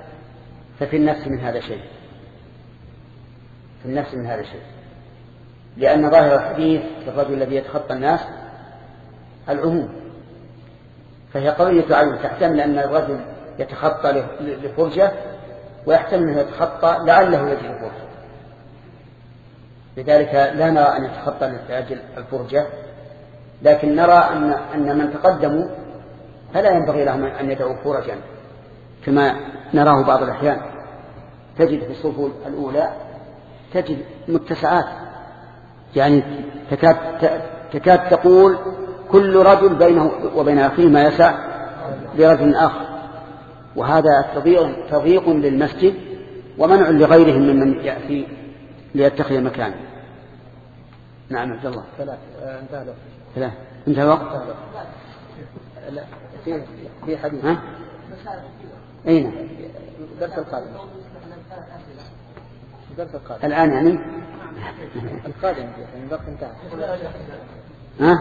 ففي النفس من هذا شيء في النفس من هذا شيء لأن ظاهر الحديث الرجل الذي يتخطى الناس العموم، فهي قضية عين تحتمل أن الرجل يتخطى لفرجة ويحتمل أنه يتخطى لعله يجد فرجة، لذلك لا نرى أن يتخطى لأجل الفرجة، لكن نرى أن أن من تقدموا فلا ينبغي لهم أن يدعوا فرجا كما نراه بعض الأحيان. تجد في الصفوف الأولى تجد متسعات، يعني تكاد, تكاد تقول كل رجل بينه وبين أخيه ما يسع لرجل آخر، وهذا تضييق للمسجد ومنع لغيرهم ممن يأتي ليتخذ مكانه. نعم عبد الله. ثلاث انتهى الوقت. ثلاث انتهى الوقت. لا في في حديث. ها؟ أين؟ الدرس القادم. الدرس القادم. الآن يعني؟ القادم يعني الوقت انتهى. ها؟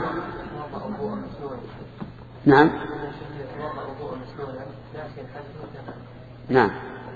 نعم. نعم.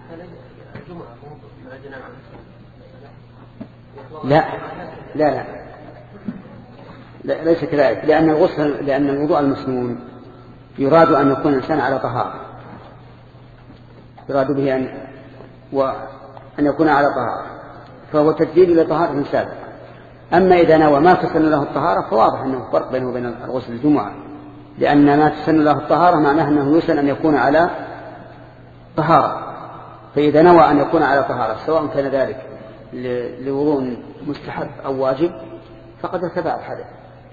لا لا لا, لا ليس كذلك، لأن الغسل لأن الوضوء المسنون يراد أن يكون الإنسان على طهارة، يراد به أن وأن يكون على طهارة، فهو تجديد لطهارة سابقة. أما إذا نوى ما تسن له الطهارة فواضح أنه فرق بينه وبين الغسل الجمعة، لأن ما تسن له الطهارة معناه أنه يسن أن يكون على طهارة، فإذا نوى أن يكون على طهارة سواء كان ذلك لوضوء مستحب أو واجب فقد ارتفع الحدث.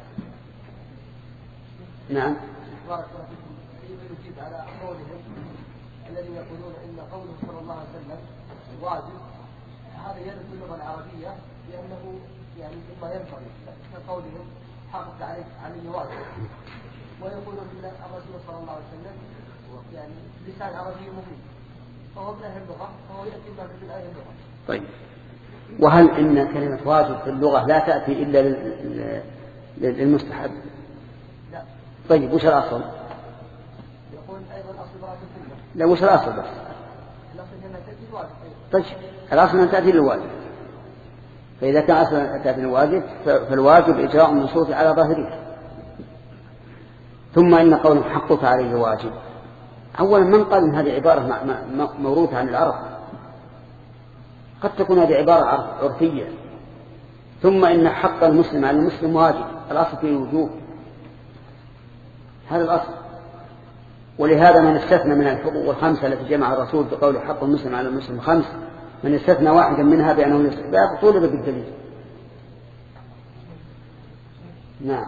نعم. بارك الله فيكم. يجيب على قولهم الذين يقولون ان قوله صلى الله عليه وسلم واجب، هذا يرد في اللغه العربيه لانه يعني مما ينبغي، كقولهم حقق عليك عليه واجب، ويقولون ان الرسول صلى الله عليه وسلم يعني لسان عربي مبين، فهو من اهل اللغه، فهو ياتي ما في الايه اللغه. طيب، وهل ان كلمه واجب في اللغه لا تاتي الا للمستحب؟ لا. طيب وش الأصل؟ يقول أيضا الأصل براءة الذمة. لا وش الأصل بس؟ الأصل أنها تأتي الواجب. طيب الأصل أن تأتي للواجب، فإذا كان أصل أن تأتي للواجب فالواجب إجراء النصوص على ظاهره. ثم إن قول حقك عليه واجب، أولا من قال إن هذه عبارة موروثة عن العرب؟ قد تكون هذه عبارة عرفية. ثم إن حق المسلم على المسلم واجب، الأصل فيه الوجوب، هذا الأصل. ولهذا من استثنى من الحقوق الخمسة التي جمع الرسول بقول حق المسلم على المسلم خمس، من استثنى واحدا منها بأنه الاستحباب طولب بالدليل. نعم.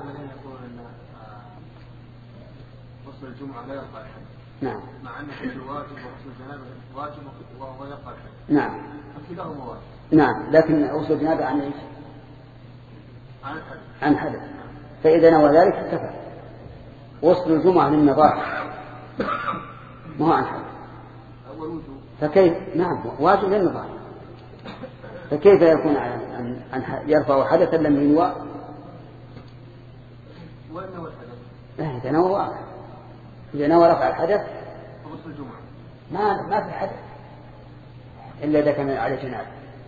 غسل الجمعة لا يقع الحد. نعم. مع أن الواجب وغسل الجنابة واجب وهو يقع الحد. نعم. فكلاهما واجب. نعم، لكن غسل الجنابة عن ايش؟ عن الحدث. عن حدث. فإذا نوى ذلك ارتفع. غسل الجمعة للنظافة ما هو عن حدث. أول وجوب. فكيف؟ نعم واجب للنظافة، فكيف يكون عن عن يرفع حدثا لم ينوى؟ وين نوى الحدث؟ لا إذا نوى واقع. إذا نوى رفع الحدث غسل الجمعة ما ما في حدث إلا إذا كان على جنابه.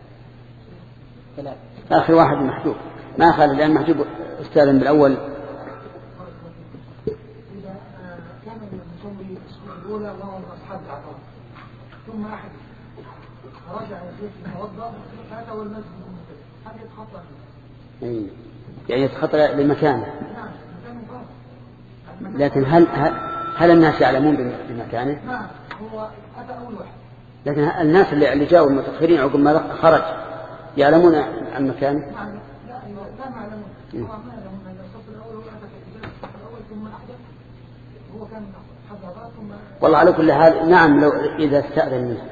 آخر واحد محجوب ما خالد، لأن محجوب استاذن بالأول. إذا كان المصلي الصلاة الأولى وهو أصحاب العقبة ثم أحد رجع البيت يتوضأ فأتى والمسجد هل يتخطى فيه؟ يعني يتخطى لمكانه. لكن هل هل الناس يعلمون بمكانه؟ نعم هو أتى أول واحد. لكن الناس اللي جاءوا المتأخرين عقب ما خرج يعلمون عن مكانه؟ لا لا ما يعلمون. هو ما يعلمون أن الصف الأول هو أتى في الصف الأول ثم أحدث هو كان حضر ثم. والله على كل حال نعم، لو إذا استأذن منه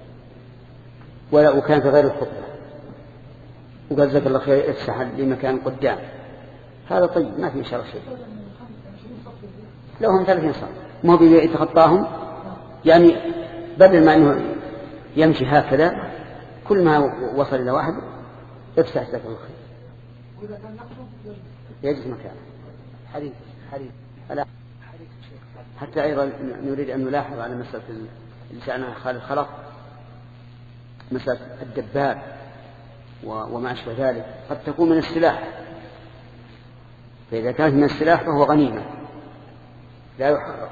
ولا وكان في غير الخطبة وقال جزاك الله خير افسح لي مكان قدام هذا طيب ما في شر شيء. لو هم ثلاثين صف ما هو بيتخطاهم، يعني بدل ما أنه يمشي هكذا كل ما وصل إلى واحد افسح جزاك الله خير. وإذا كان نقصه يجلس مكانه. حديث حديث ألا حتى أيضا نريد أن نلاحظ على مسألة اللي سألنا خالد خلق، مسألة الدباب وما أشبه ذلك، قد تكون من السلاح، فإذا كانت من السلاح فهو غنيمة لا يحرر،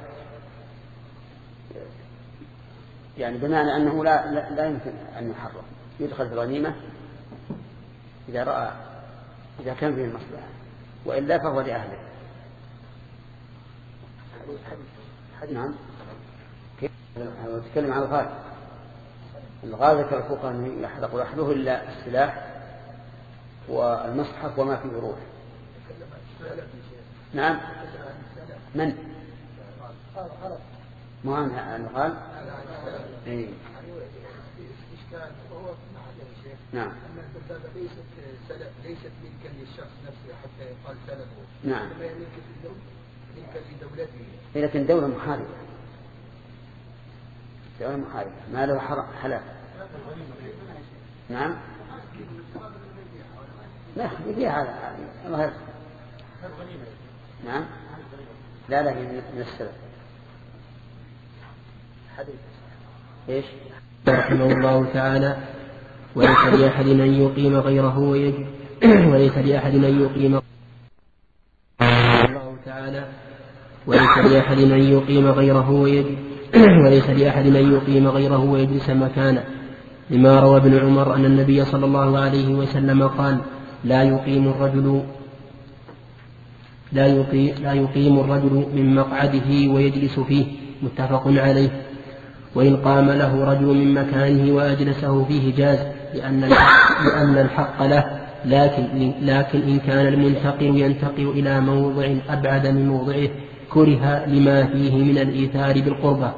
يعني بمعنى أنه لا, لا, لا يمكن أن يحرر، يدخل في الغنيمة إذا رأى إذا كان فيه المصلحة، وإلا فهو لأهله. نعم، نتكلم عن الغاز. الغاز ذكر الفقهاء أنه يحرق ويحله إلا السلاح والمصحف وما فيه روح. نعم، من ما عن الغاز؟ إيه. نعم. أن الدبابة ليست ليست ملكا للشخص نفسه حتى يقال سلبه. نعم. إنما هي ملكا لدولته. لكن دولة محاربة، دولة محاربة ما له حلال. نعم. لا يبيع على غير. نعم. لا لا من السلب. حديث. إيش؟ رحمه الله تعالى: وليس لأحد أن يقيم غيره ويجب وليس لأحد أن يقيم الله تعالى وليس لأحد أن يقيم غيره ويجب وليس لأحد أن يقيم غيره ويجلس مكانه، لما روى ابن عمر أن النبي صلى الله عليه وسلم قال: لا يقيم الرجل لا يقيم, لا يقيم الرجل من مقعده ويجلس فيه، متفق عليه. وإن قام له رجل من مكانه وأجلسه فيه جاز، لأن الحق, لأن الحق له، لكن, لكن إن كان المنتقل ينتقل إلى موضع أبعد من موضعه كره لما فيه من الإيثار بالقربة.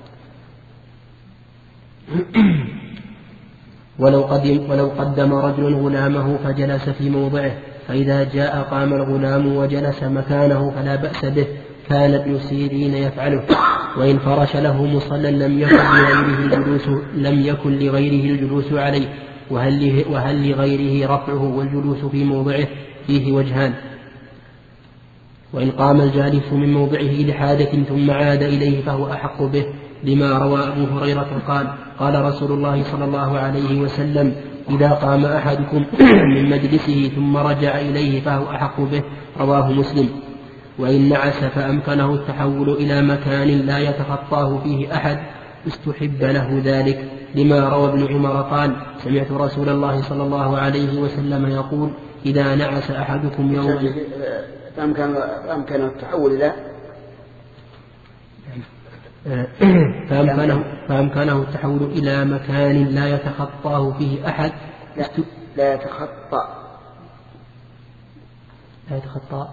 ولو قدم, ولو قدم رجل غلامه فجلس في موضعه، فإذا جاء قام الغلام وجلس مكانه فلا بأس به، كان ابن سيرين يفعله. وإن فرش له مصلى لم يكن لغيره الجلوس لم يكن لغيره الجلوس عليه، وهل, وهل لغيره رفعه والجلوس في موضعه فيه وجهان. وإن قام الجالس من موضعه لحاجة ثم عاد إليه فهو أحق به، لما روى أبو هريرة قال: قال رسول الله صلى الله عليه وسلم: إذا قام أحدكم من مجلسه ثم رجع إليه فهو أحق به، رواه مسلم. وإن نعس فأمكنه التحول إلى مكان لا يتخطاه فيه أحد استحب له ذلك، لما روى ابن عمر قال: سمعت رسول الله صلى الله عليه وسلم يقول: إذا نعس أحدكم يوما فأمكنه التحول إلى فأمكنه, فأمكنه التحول إلى مكان لا يتخطاه فيه أحد لا, لا يتخطى لا يتخطى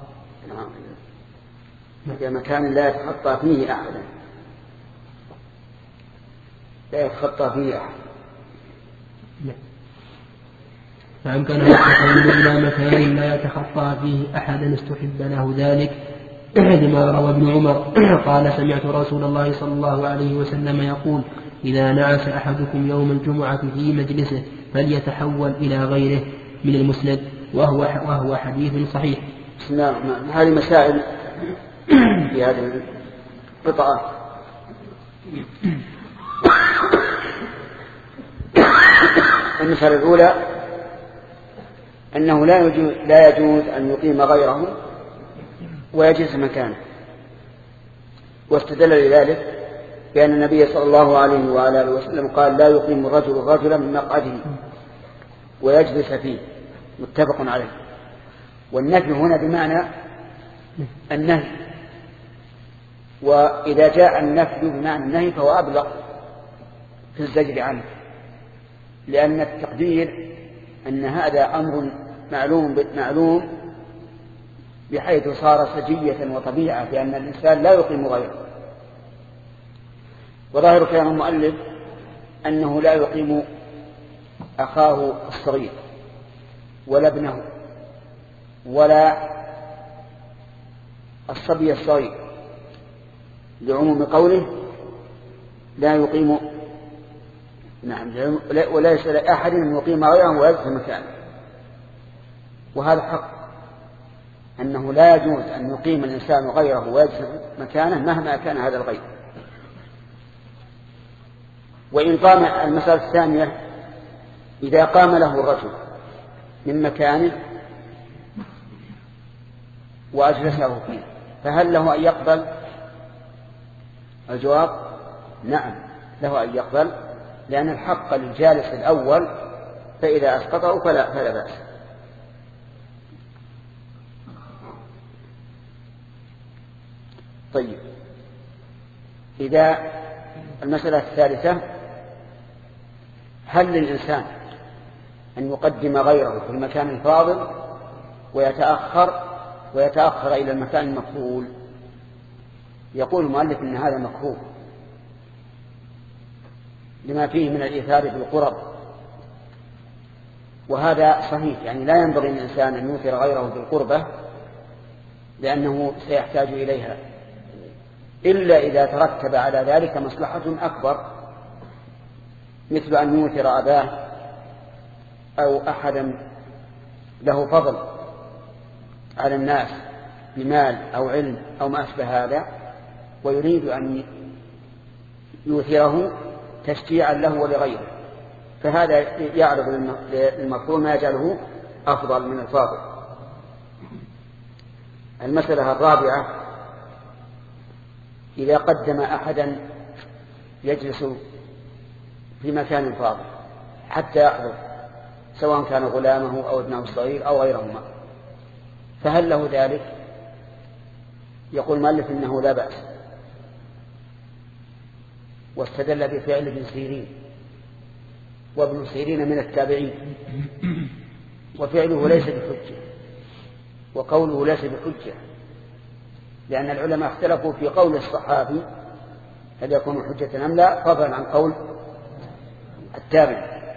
في مكان لا يتخطى فيه أحد لا يتخطى فيه أحد فأمكنه التحول إلى مكان لا يتخطى فيه أحدا استحب له ذلك، لما روى ابن عمر قال: سمعت رسول الله صلى الله عليه وسلم يقول: إذا نعس أحدكم يوم الجمعة في مجلسه فليتحول إلى غيره، من المسند، وهو, وهو حديث صحيح. بسم الله الرحمن الرحيم. هذه مسائل في هذه القطعة. المسألة الأولى أنه لا يجوز, لا يجوز أن يقيم غيره ويجلس مكانه، واستدل لذلك بأن النبي صلى الله عليه وعلى آله وسلم قال: لا يقيم الرجل رجلا من مقعده ويجلس فيه، متفق عليه. والنفي هنا بمعنى النهي، وإذا جاء النفي بمعنى النهي فهو أبلغ في الزجر عنه، لأن التقدير أن هذا أمر معلوم معلوم بحيث صار سجية وطبيعة، لأن الإنسان لا يقيم غيره. وظاهر كلام المؤلف أنه لا يقيم أخاه الصغير ولا ابنه ولا الصبي الصغير، لعموم قوله: لا يقيم نعم وليس لأحد أن يقيم غيره ويجلس مكانه. وهذا حق، أنه لا يجوز أن يقيم الإنسان غيره ويجلس مكانه مهما كان هذا الغير. وإن قام المسألة الثانية: إذا قام له الرجل من مكان وأجلسه فيه، فهل له أن يقبل؟ الجواب نعم، له أن يقبل، لأن الحق للجالس الأول، فإذا أسقطه فلا, فلا بأس. طيب، إذا المسألة الثالثة: هل للإنسان أن يقدم غيره في المكان الفاضل ويتأخر ويتأخر إلى المكان المفضول؟ يقول المؤلف إن هذا مكروه لما فيه من الإيثار بالقرب، وهذا صحيح، يعني لا ينبغي للإنسان أن يؤثر غيره بالقربة لأنه سيحتاج إليها، إلا إذا ترتب على ذلك مصلحة أكبر، مثل أن يؤثر أباه أو أحدا له فضل على الناس بمال أو علم أو ما أشبه هذا، ويريد أن يؤثره تشجيعا له ولغيره، فهذا يعرض للمفضول ما يجعله أفضل من الفاضل. المسألة الرابعة: إذا قدم أحدا يجلس في مكان فاضل حتى يحضر، سواء كان غلامه أو ابنه الصغير أو غيرهما، فهل له ذلك؟ يقول المؤلف إنه لا بأس، واستدل بفعل ابن سيرين، وابن سيرين من التابعين، وفعله ليس بحجة وقوله ليس بحجة، لأن العلماء اختلفوا في قول الصحابي هل يكون حجة أم لا، فضلا عن قول التابع.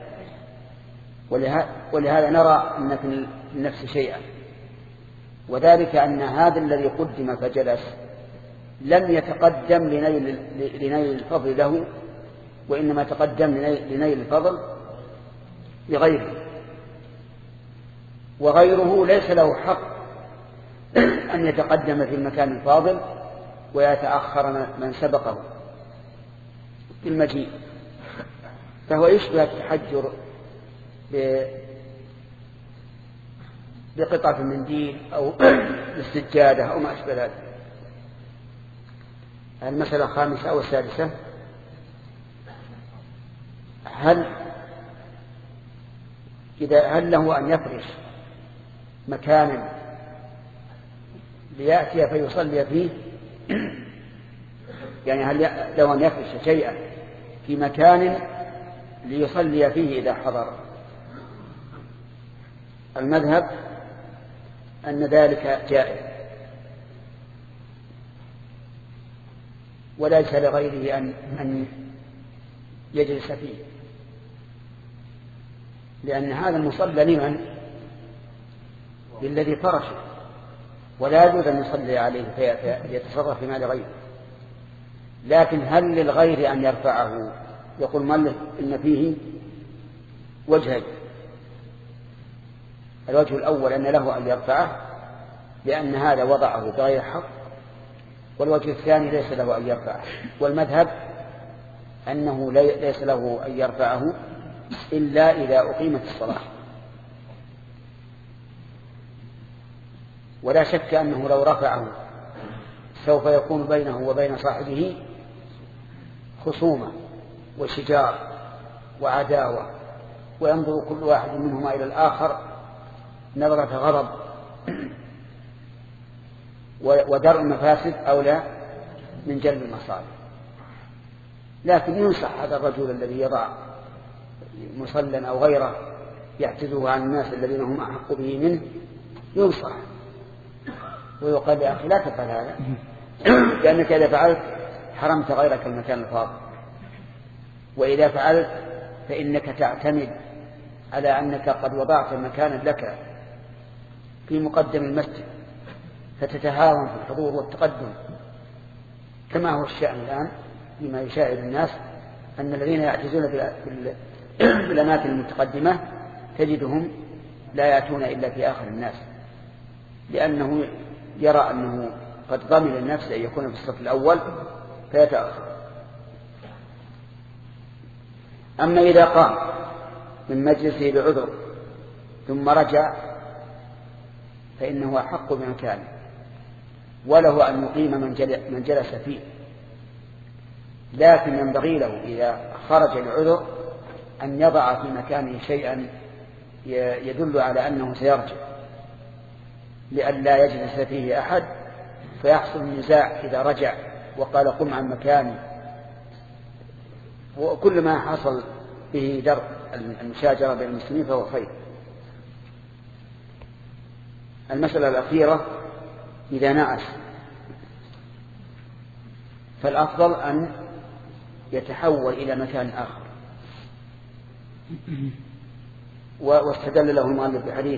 ولهذا نرى أن في النفس شيئا، وذلك أن هذا الذي قدم فجلس لم يتقدم لنيل, لنيل الفضل له، وإنما تقدم لنيل الفضل لغيره، وغيره ليس له حق أن يتقدم في المكان الفاضل ويتأخر من سبقه في المجيء، فهو يشبه التحجر بقطعة المنديل أو بالسجادة أو ما أشبه ذلك. المسألة الخامسة أو السادسة: هل إذا هل له أن يفرش مكانا ليأتي فيصلي فيه؟ يعني هل له أن يفرش شيئا في مكان ليصلي فيه إذا حضر؟ المذهب أن ذلك جائز، وليس لغيره أن أن يجلس فيه، لأن هذا المصلى لمن؟ للذي فرشه، ولا يجوز أن يصلي عليه فيتصرف في مال غيره. لكن هل للغير أن يرفعه؟ يقول المؤلف إن فيه وجهين: الوجه الأول أن له أن يرفعه لأن هذا وضعه بغير حق، والوجه الثاني ليس له أن يرفعه، والمذهب أنه ليس له أن يرفعه إلا إذا أقيمت الصلاة. ولا شك أنه لو رفعه سوف يكون بينه وبين صاحبه خصومة وشجار وعداوة، وينظر كل واحد منهما إلى الآخر نظرة غضب، ودرء المفاسد أولى من جلب المصالح. لكن ينصح هذا الرجل الذي يضع مصلى أو غيره يعتذر عن الناس الذين هم أحق به منه، ينصح ويقال يا أخي لا تفعل هذا، لأنك إذا فعلت حرمت غيرك المكان الفاضل، وإذا فعلت فإنك تعتمد على أنك قد وضعت مكانا لك في مقدم المسجد فتتهاون في الحضور والتقدم، كما هو الشأن الآن فيما يشاهد الناس أن الذين يعتزون بالأماكن المتقدمة تجدهم لا يأتون إلا في آخر الناس، لأنه يرى أنه قد ضمن النفس أن يكون في الصف الأول فيتأخر. أما إذا قام من مجلسه بعذر ثم رجع فإنه أحق بمكانه، وله أن يقيم من جلس فيه، لكن ينبغي له إذا خرج العذر أن يضع في مكانه شيئا يدل على أنه سيرجع، لئلا يجلس فيه أحد فيحصل النزاع إذا رجع وقال قم عن مكاني، وكل ما حصل به درء المشاجرة بين المسلمين فهو خير. المسألة الأخيرة إذا نعس فالأفضل أن يتحول إلى مكان آخر، واستدل له المؤلف بحديث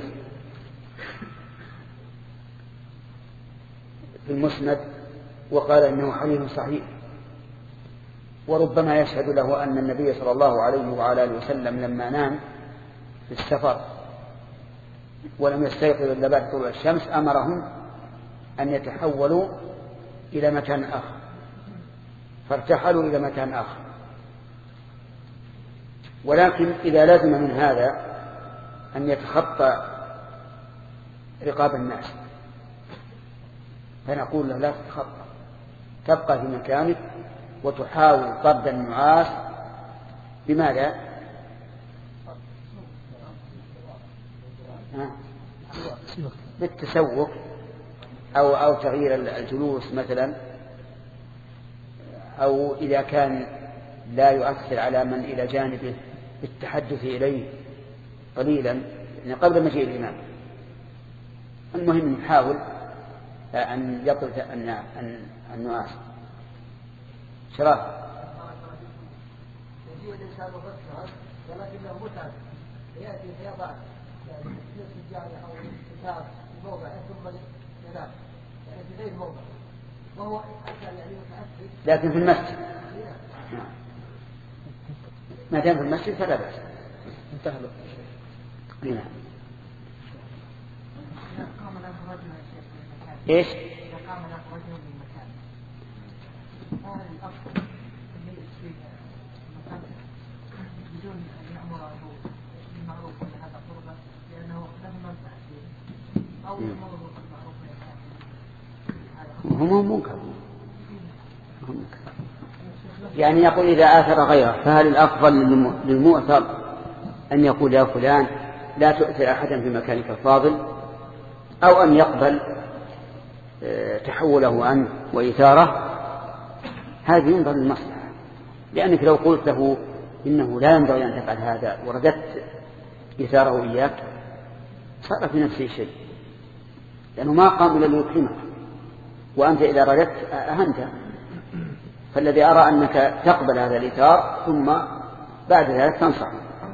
في المسند وقال إنه حديث صحيح، وربما يشهد له أن النبي صلى الله عليه وعلى آله وسلم لما نام في السفر ولم يستيقظ إلا بعد طلوع الشمس أمرهم أن يتحولوا إلى مكان آخر، فارتحلوا إلى مكان آخر. ولكن إذا لازم من هذا أن يتخطى رقاب الناس فنقول له لا تتخطى، تبقى في مكانك وتحاول طرد النعاس. بماذا؟ بالتسوق أو أو تغيير الجلوس مثلا، أو إذا كان لا يؤثر على من إلى جانبه بالتحدث إليه قليلا يعني قبل مجيء الإمام. المهم نحاول أن يطرد النعاس. شراب يجيء الإنسان وفتح ولكنه متعب يأتي فيضع نصف الجامع أو كتاب في موضع ثم ينام يعني في غير موضع وهو أكثر يعني متأكد، لكن في المسجد ما دام في المسجد فلا بأس. انتهى له. نعم. ايش؟ إذا قام له رجل من مكان هذا الأفضل أن يجلس في المكان بدون أن يأمره بالمعروف هذا قربة لأنه له منفعة فيه، أو يأمره بالمعروف هم منكر. يعني يقول إذا آثر غيره فهل الأفضل للمؤثر أن يقول يا فلان لا تؤثر أحدا في مكانك الفاضل، أو أن يقبل تحوله عنه وإثاره؟ هذا ينظر للمصلحة، لأنك لو قلت له إنه لا ينبغي أن تفعل هذا ورددت إثاره إياك صار في نفسه شيء، لأنه ما قام إلا ليقيمك، وأنت إذا رددت أهنت. فالذي أرى أنك تقبل هذا الإثار ثم بعد ذلك تنصح.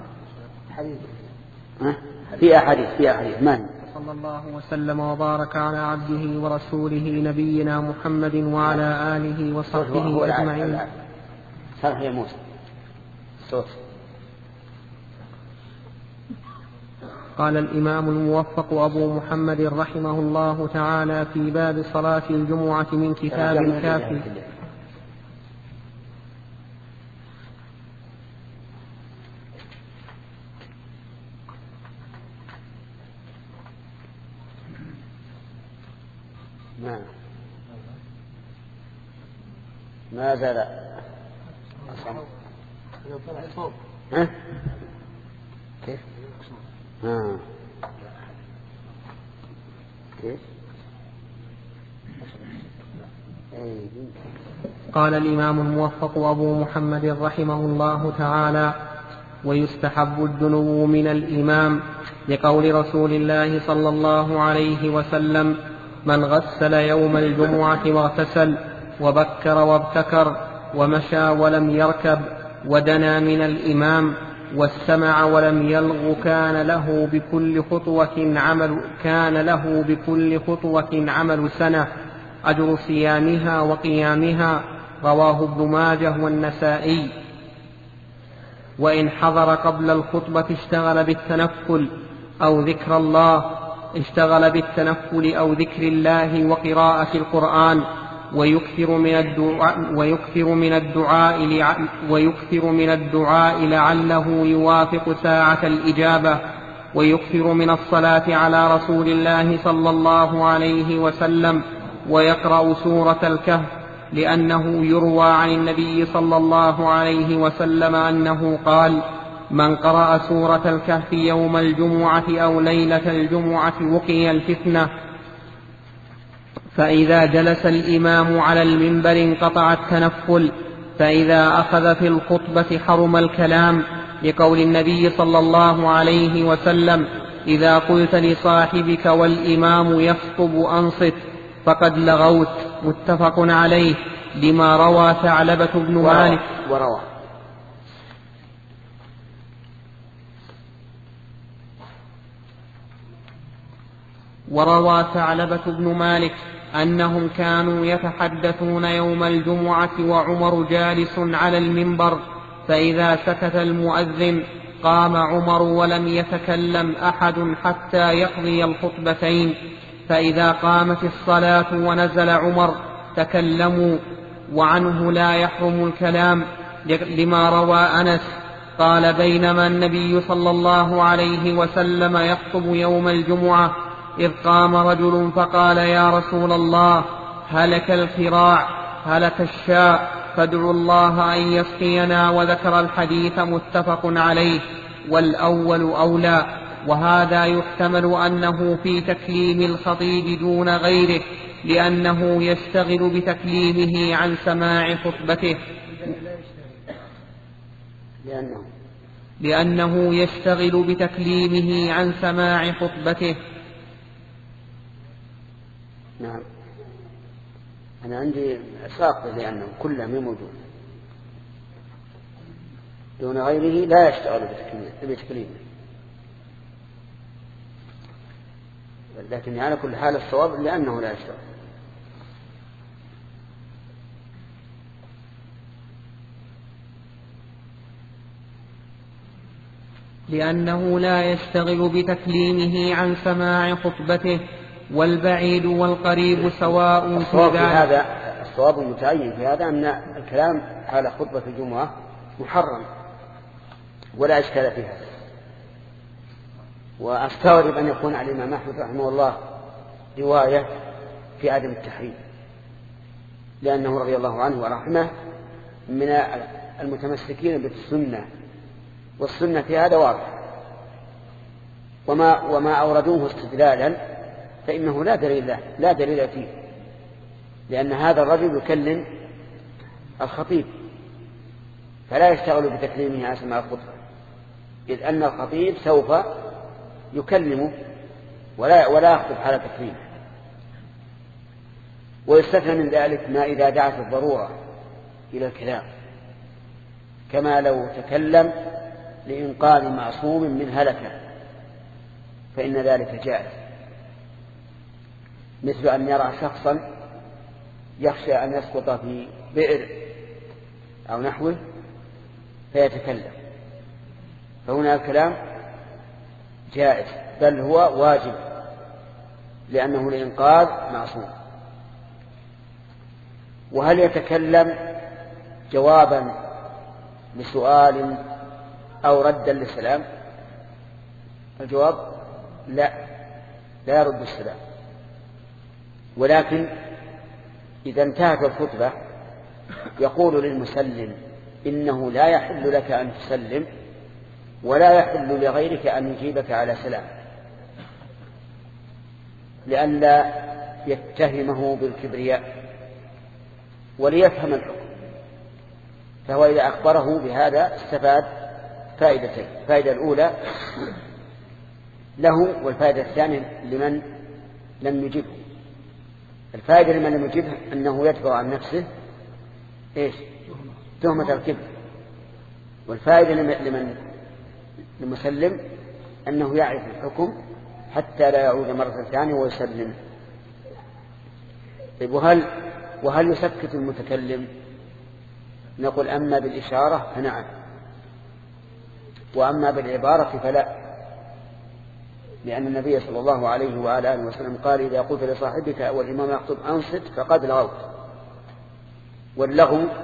في أحاديث في أحاديث ما صلى الله وسلم وبارك على عبده ورسوله نبينا محمد وعلى آله وصحبه أجمعين. صرح يا موسى صوت. قال الإمام الموفق أبو محمد رحمه الله تعالى في باب صلاة الجمعة من كتاب الكافي. ما ما زال ها كيف ها كيف قال الإمام الموفق أبو محمد رحمه الله تعالى: ويستحب الدنو من الإمام لقول رسول الله صلى الله عليه وسلم: من غسل يوم الجمعة واغتسل وبكر وابتكر ومشى ولم يركب ودنا من الإمام واستمع ولم يلغ كان له بكل خطوة عمل كان له بكل خطوة عمل سنة أجر صيامها وقيامها. رواه ابن ماجه والنسائي. وإن حضر قبل الخطبة اشتغل بالتنفل أو ذكر الله اشتغل بالتنفل أو ذكر الله وقراءة القرآن، ويكثر من الدعاء ويكثر من الدعاء ويكثر من الدعاء لعله يوافق ساعة الإجابة. ويكثر من الصلاة على رسول الله صلى الله عليه وسلم، ويقرأ سورة الكهف، لأنه يروى عن النبي صلى الله عليه وسلم أنه قال: من قرأ سورة الكهف يوم الجمعة أو ليلة الجمعة وقي الفتنة. فإذا جلس الإمام على المنبر انقطع التنفل، فإذا أخذ في الخطبة حرم الكلام، لقول النبي صلى الله عليه وسلم: إذا قلت لصاحبك والإمام يخطب أنصت فقد لغوت. متفق عليه، لما روى ثعلبة بن مالك وروى وروى ثعلبة بن مالك أنهم كانوا يتحدثون يوم الجمعة وعمر جالس على المنبر، فإذا سكت المؤذن قام عمر ولم يتكلم أحد حتى يقضي الخطبتين، فإذا قامت الصلاة ونزل عمر تكلموا، وعنه لا يحرم الكلام، لما روى أنس قال: بينما النبي صلى الله عليه وسلم يخطب يوم الجمعة إذ قام رجل فقال: يا رسول الله، هلك الكراع، هلك الشاء، فادعوا الله أن يسقينا، وذكر الحديث. متفق عليه، والأول أولى. وهذا يحتمل أنه في تكليم الخطيب دون غيره، لأنه يشتغل بتكليمه عن سماع خطبته لأنه, لأنه يشتغل بتكليمه عن سماع خطبته. نعم، أنا عندي ساقط لأنه كله من موجود دون غيره لا يشتغل بتكليمه، لكن على كل حال الصواب لأنه لا يشتغل. لأنه لا يشتغل بتكليمه عن سماع خطبته، والبعيد والقريب سواء في ذلك. هذا الصواب المتعين في هذا أن الكلام على خطبة الجمعة محرم ولا إشكال في هذا. وأستغرب أن يكون على الإمام أحمد رحمه الله رواية في عدم التحريم، لأنه رضي الله عنه ورحمه من المتمسكين بالسنة، والسنة في هذا واضح، وما, وما أوردوه استدلالا فإنه لا دليل له لا دليل فيه، لأن هذا الرجل يكلم الخطيب فلا يشتغل بتكليمه عن سماع الخطبة، إذ أن الخطيب سوف يكلمه ولا, ولا يخطب حال تكليمه. ويستثنى من ذلك ما إذا دعت الضرورة إلى الكلام، كما لو تكلم لإنقاذ معصوم من هلكة فإن ذلك جائز، مثل أن يرى شخصا يخشى أن يسقط في بئر أو نحوه فيتكلم، فهنا الكلام جائز بل هو واجب لأنه لإنقاذ معصوم. وهل يتكلم جوابا لسؤال أو ردا للسلام؟ الجواب لا لا يرد السلام، ولكن إذا انتهت الخطبة يقول للمسلم إنه لا يحل لك أن تسلم ولا يحل لغيرك أن يجيبك على سلام، لئلا يتهمه بالكبرياء وليفهم الحكم. فهو إذا أخبره بهذا استفاد فائدتين: الفائدة الأولى له والفائدة الثانية لمن لم يجبه. الفائدة لمن لم يجبه أنه يدفع عن نفسه إيش؟ تهمة الكبر، والفائدة لمن المسلم أنه يعرف الحكم حتى لا يعود مرة ثانية ويسلم. وهل, وهل يسكت المتكلم؟ نقول أما بالإشارة فنعم، وأما بالعبارة فلا، لأن النبي صلى الله عليه وآله وسلم قال: إذا قلت لصاحبك والإمام يخطب أنصت فقد لغوت. واللغو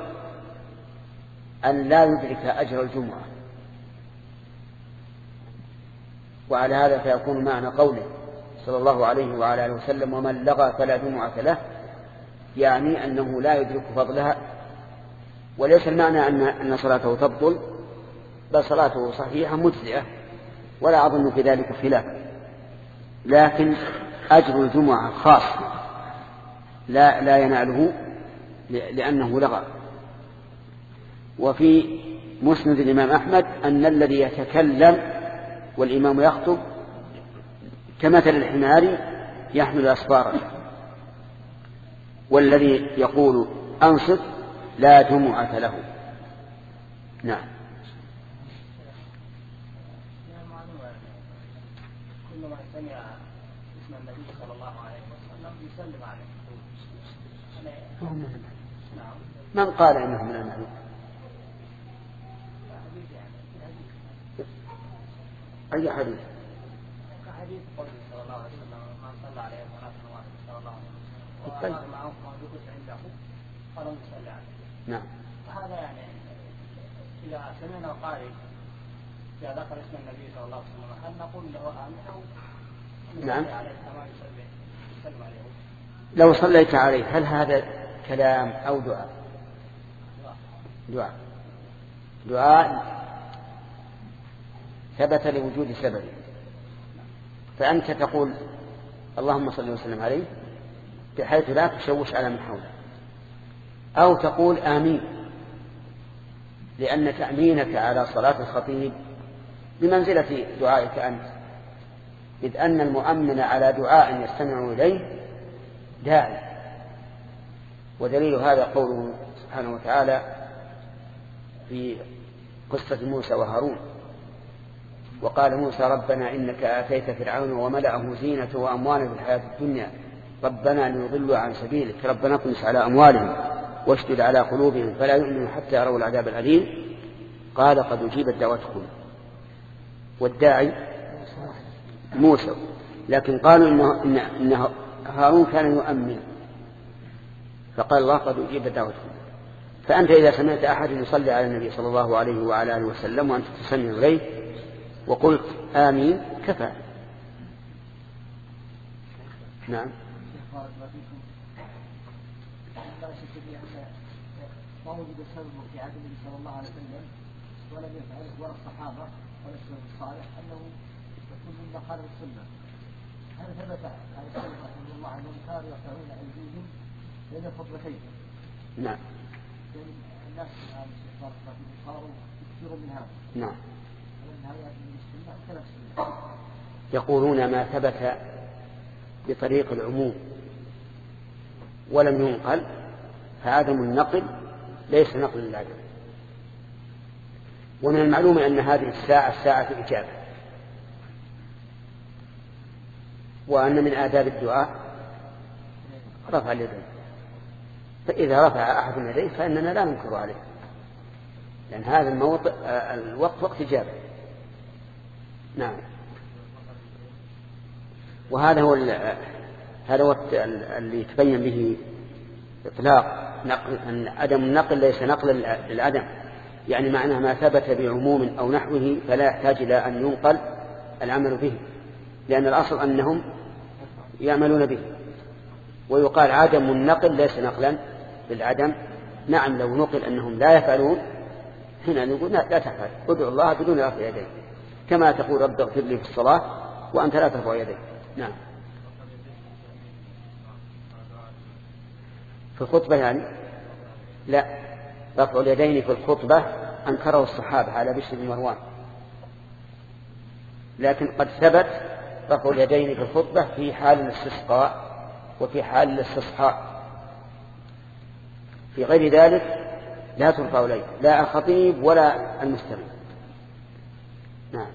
أن لا يدرك أجر الجمعة، وعلى هذا فيكون معنى قوله صلى الله عليه وعلى آله وسلم ومن لغى فلا جمعة له، يعني أنه لا يدرك فضلها، وليس المعنى أن أن صلاته تبطل، بل صلاته صحيحة مجزئة، ولا أظن في ذلك خلاف، لكن أجر الجمعة خاص لا لا يناله لأنه لغى. وفي مسند الإمام أحمد أن الذي يتكلم والإمام يخطب كمثل الحمار يحمل أسفارا، والذي يقول أنصت لا جمعة له. نعم. كلما سمع اسم النبي صلى الله عليه وسلم يسلم عليه. من قال إنه من المعلوم؟ أي حديث؟ حديث قوله صلى الله عليه وسلم من صلى عليه صلاة واحدة صلى الله عليه وسلم وقال معه موجود عنده فلم يصلي عليه. نعم. هذا يعني إذا سمعنا قائل إذا ذكر اسم النبي صلى الله عليه وسلم هل نقول له آمين أو نعم. عليه كما يصلي يسلم عليه؟ لو صليت عليه هل هذا كلام أو دعاء؟ دعاء. دعاء ثبت لوجود سبب، فأنت تقول اللهم صل وسلم عليه بحيث لا تشوش على من حوله، أو تقول آمين، لأن تأمينك على صلاة الخطيب بمنزلة دعائك أنت، إذ أن المؤمن على دعاء يستمع إليه داعي. ودليل هذا قوله سبحانه وتعالى في قصة موسى وهارون: وقال موسى ربنا إنك آتيت فرعون وملأه زينة وأموالا في الحياة الدنيا ربنا ليضلوا عن سبيلك ربنا اطمس على أموالهم واشدد على قلوبهم فلا يؤمنوا حتى يروا العذاب الأليم قال قد أجيبت دعوتكم. والداعي موسى، لكن قالوا إنه, إنه هارون كان يؤمن، فقال الله قد أجيبت دعوتكم. فأنت إذا سمعت أحد يصلي على النبي صلى الله عليه وعلى آله وسلم وأنت تسمع إليه وقلت آمين كفى. نعم. ما وجد سبب في عهد النبي صلى الله عليه وسلم ولم يفعله ولا الصحابة ولا السلف الصالح أنه يكون من مخالف السنة. هل ثبت عن السلف رحمه الله أنهم كانوا يرفعون أيديهم بين الخطبتين؟ نعم. الناس الآن صاروا يكثرون من هذا. نعم. يقولون ما ثبت بطريق العموم ولم ينقل فعدم النقل ليس نقل للعدم. ومن المعلوم أن هذه الساعة ساعة الإجابة، وأن من آداب الدعاء رفع اليدين، فإذا رفع أحد يديه فإننا لا ننكر عليه، لأن هذا الموضع الوقت وقت إجابة. نعم. وهذا هو هذا هو اللي يتبين به إطلاق نقل عدم النقل ليس نقل للعدم، يعني معناه ما ثبت بعموم أو نحوه فلا يحتاج إلى أن ينقل العمل به، لأن الأصل أنهم يعملون به. ويقال عدم النقل ليس نقلا للعدم. نعم لو نقل أنهم لا يفعلون هنا نقول لا تفعل، ادعو الله بدون رفع يديك، كما تقول رب اغفر لي في الصلاة وأنت لا ترفع يديك. نعم. في الخطبة يعني لا، رفع اليدين في الخطبة أنكره الصحابة على بشر بن مروان، لكن قد ثبت رفع اليدين في الخطبة في حال الاستسقاء وفي حال الاستصحاء. في غير ذلك لا ترفع اليد لا الخطيب ولا المستمع. نعم.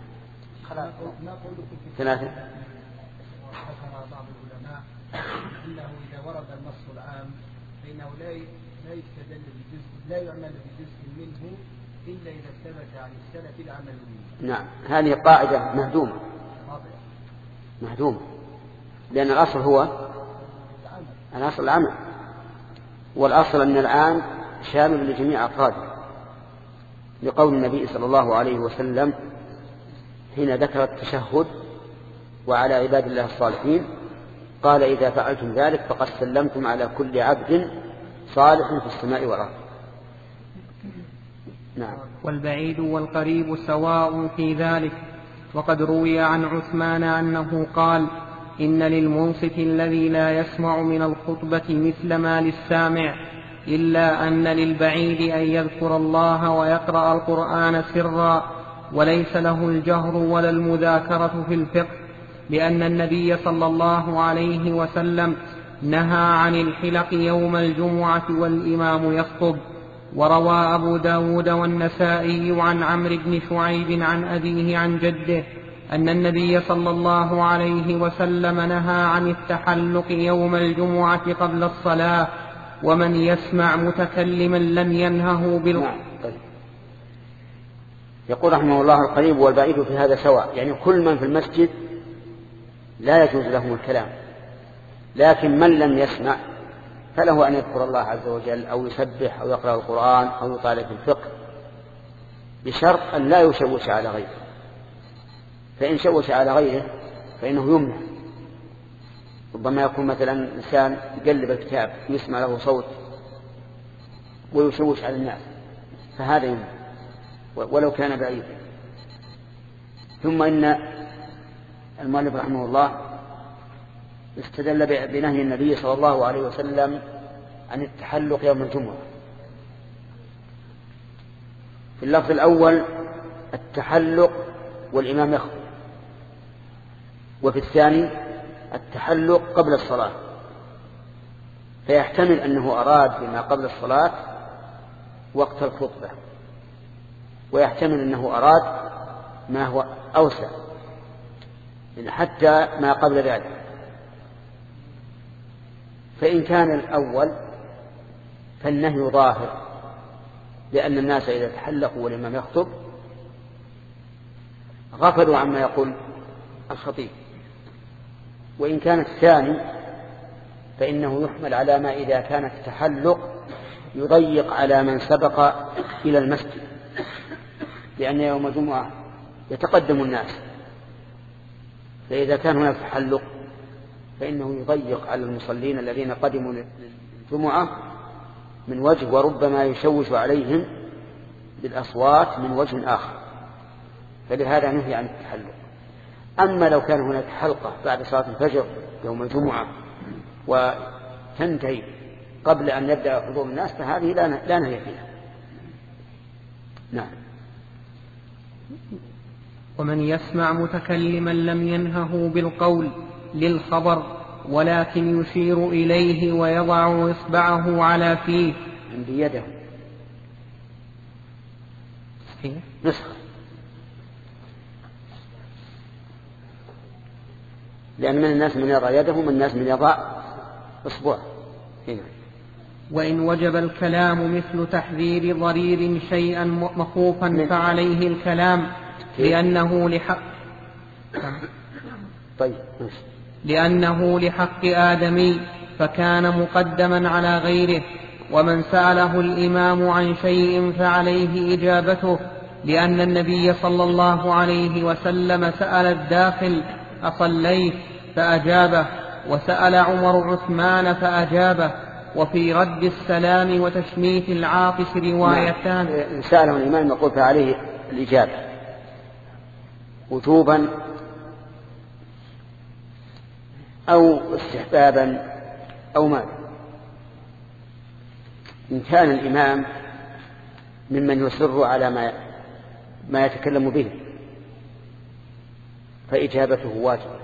ثلاثة. ذكر بعض العلماء أنه إذا ورد النص العام فإنه لا لا يستدل بجزء لا يعمل بجزء منه إلا إذا ثبت عن السلف العمل به. نعم هذه قاعدة مهدومة مهدومة، لأن الأصل هو الأصل العمل، والأصل أن العام شامل لجميع أفراده، لقول النبي صلى الله عليه وسلم حين ذكر التشهد وعلى عباد الله الصالحين. قال إذا فعلتم ذلك فقد سلمتم على كل عبد صالح في السماء والأرض. نعم. والبعيد والقريب سواء في ذلك. وقد روي عن عثمان أنه قال: إن للمنصت الذي لا يسمع من الخطبة مثل ما للسامع، إلا أن للبعيد أن يذكر الله ويقرأ القرآن سرا، وليس له الجهر ولا المذاكرة في الفقه، لأن النبي صلى الله عليه وسلم نهى عن الحلق يوم الجمعة والإمام يخطب. وروى أبو داود والنسائي عن عمرو بن شعيب عن أبيه عن جده أن النبي صلى الله عليه وسلم نهى عن التحلق يوم الجمعة قبل الصلاة، ومن يسمع متكلما لم ينهه بال... يقول رحمه الله: القريب والبعيد في هذا سواء، يعني كل من في المسجد لا يجوز لهم الكلام، لكن من لم يسمع فله أن يذكر الله عز وجل أو يسبح أو يقرأ القرآن أو يطالع في الفقه، بشرط أن لا يشوش على غيره، فإن شوش على غيره فإنه يمنع. ربما يكون مثلا إنسان يقلب الكتاب يسمع له صوت ويشوش على الناس، فهذا يمنع ولو كان بعيدا. ثم إن المؤلف رحمه الله استدل بنهي النبي صلى الله عليه وسلم عن التحلق يوم الجمعة. في اللفظ الأول التحلق والإمام يخطب، وفي الثاني التحلق قبل الصلاة، فيحتمل أنه أراد بما قبل الصلاة وقت الخطبة، ويحتمل أنه أراد ما هو أوسع حتى ما قبل ذلك. فإن كان الأول فالنهي ظاهر، لأن الناس إذا تحلقوا والإمام يخطب غفلوا عما يقول الخطيب. وإن كان الثاني فإنه يحمل على ما إذا كان التحلق يضيق على من سبق إلى المسجد، لأن يوم الجمعة يتقدم الناس، فإذا كان هناك تحلق فإنه يضيق على المصلين الذين قدموا للجمعة من وجه، وربما يشوش عليهم بالأصوات من وجه آخر، فلهذا نهي عن التحلق. أما لو كان هناك حلقة بعد صلاة الفجر يوم الجمعة وتنتهي قبل أن يبدأ حضور الناس فهذه لا نهي فيها. نعم. ومن يسمع متكلما لم ينهه بالقول للخبر، ولكن يشير إليه ويضع إصبعه على فيه. عندي يده نسخة، لأن من الناس من يضع يده ومن الناس من يضع إصبعه. وإن وجب الكلام مثل تحذير ضرير شيئا مخوفا فعليه الكلام، لأنه لحق طيب. لأنه لحق آدمي فكان مقدما على غيره. ومن سأله الإمام عن شيء فعليه إجابته، لأن النبي صلى الله عليه وسلم سأل الداخل أصليت فأجابه، وسأل عمر عثمان فأجابه. وفي رد السلام وتشميت العاطس روايتان. إن سأله الإمام يقول فعليه الإجابة وجوبا أو استحبابا أو ماذا. إن كان الإمام ممن يصر على ما ما يتكلم به فإجابته واجبة،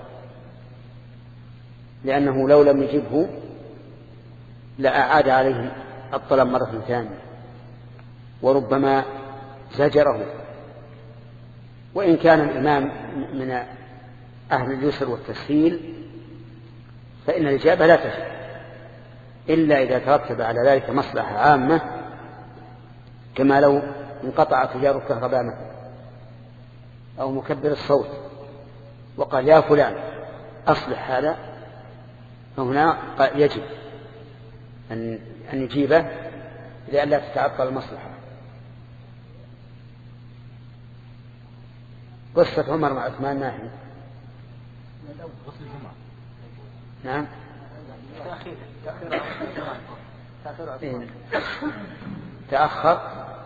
لأنه لو لم يجبه لأعاد عليه الطلب مرة ثانية وربما زجره. وإن كان الإمام من أهل اليسر والتسهيل فإن الإجابة لا تجب إلا إذا ترتب على ذلك مصلحة عامة، كما لو انقطع تجار الكهرباء مثلا أو مكبر الصوت وقال يا فلان أصلح هذا، فهنا يجب أن أن يجيبه لئلا تتعطل المصلحة. قصة عمر مع عثمان ما هي؟ غسل الجمعة. نعم. تأخير تأخير تأخير تأخر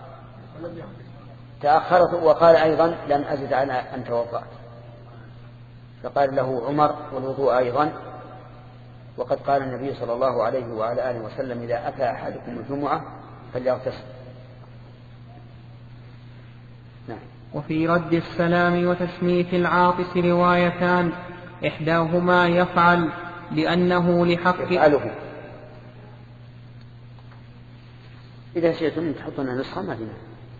تأخرت وقال أيضا لم أزد على أن توضأت، فقال له عمر والوضوء أيضا، وقد قال النبي صلى الله عليه وعلى آله وسلم إذا أتى أحدكم الجمعة فليغتسل. نعم. وفي رد السلام وتسميت العاطس روايتان، إحداهما يفعل لأنه لحق يفعله. إذا شئتم تحطنا نسخة ما فينا.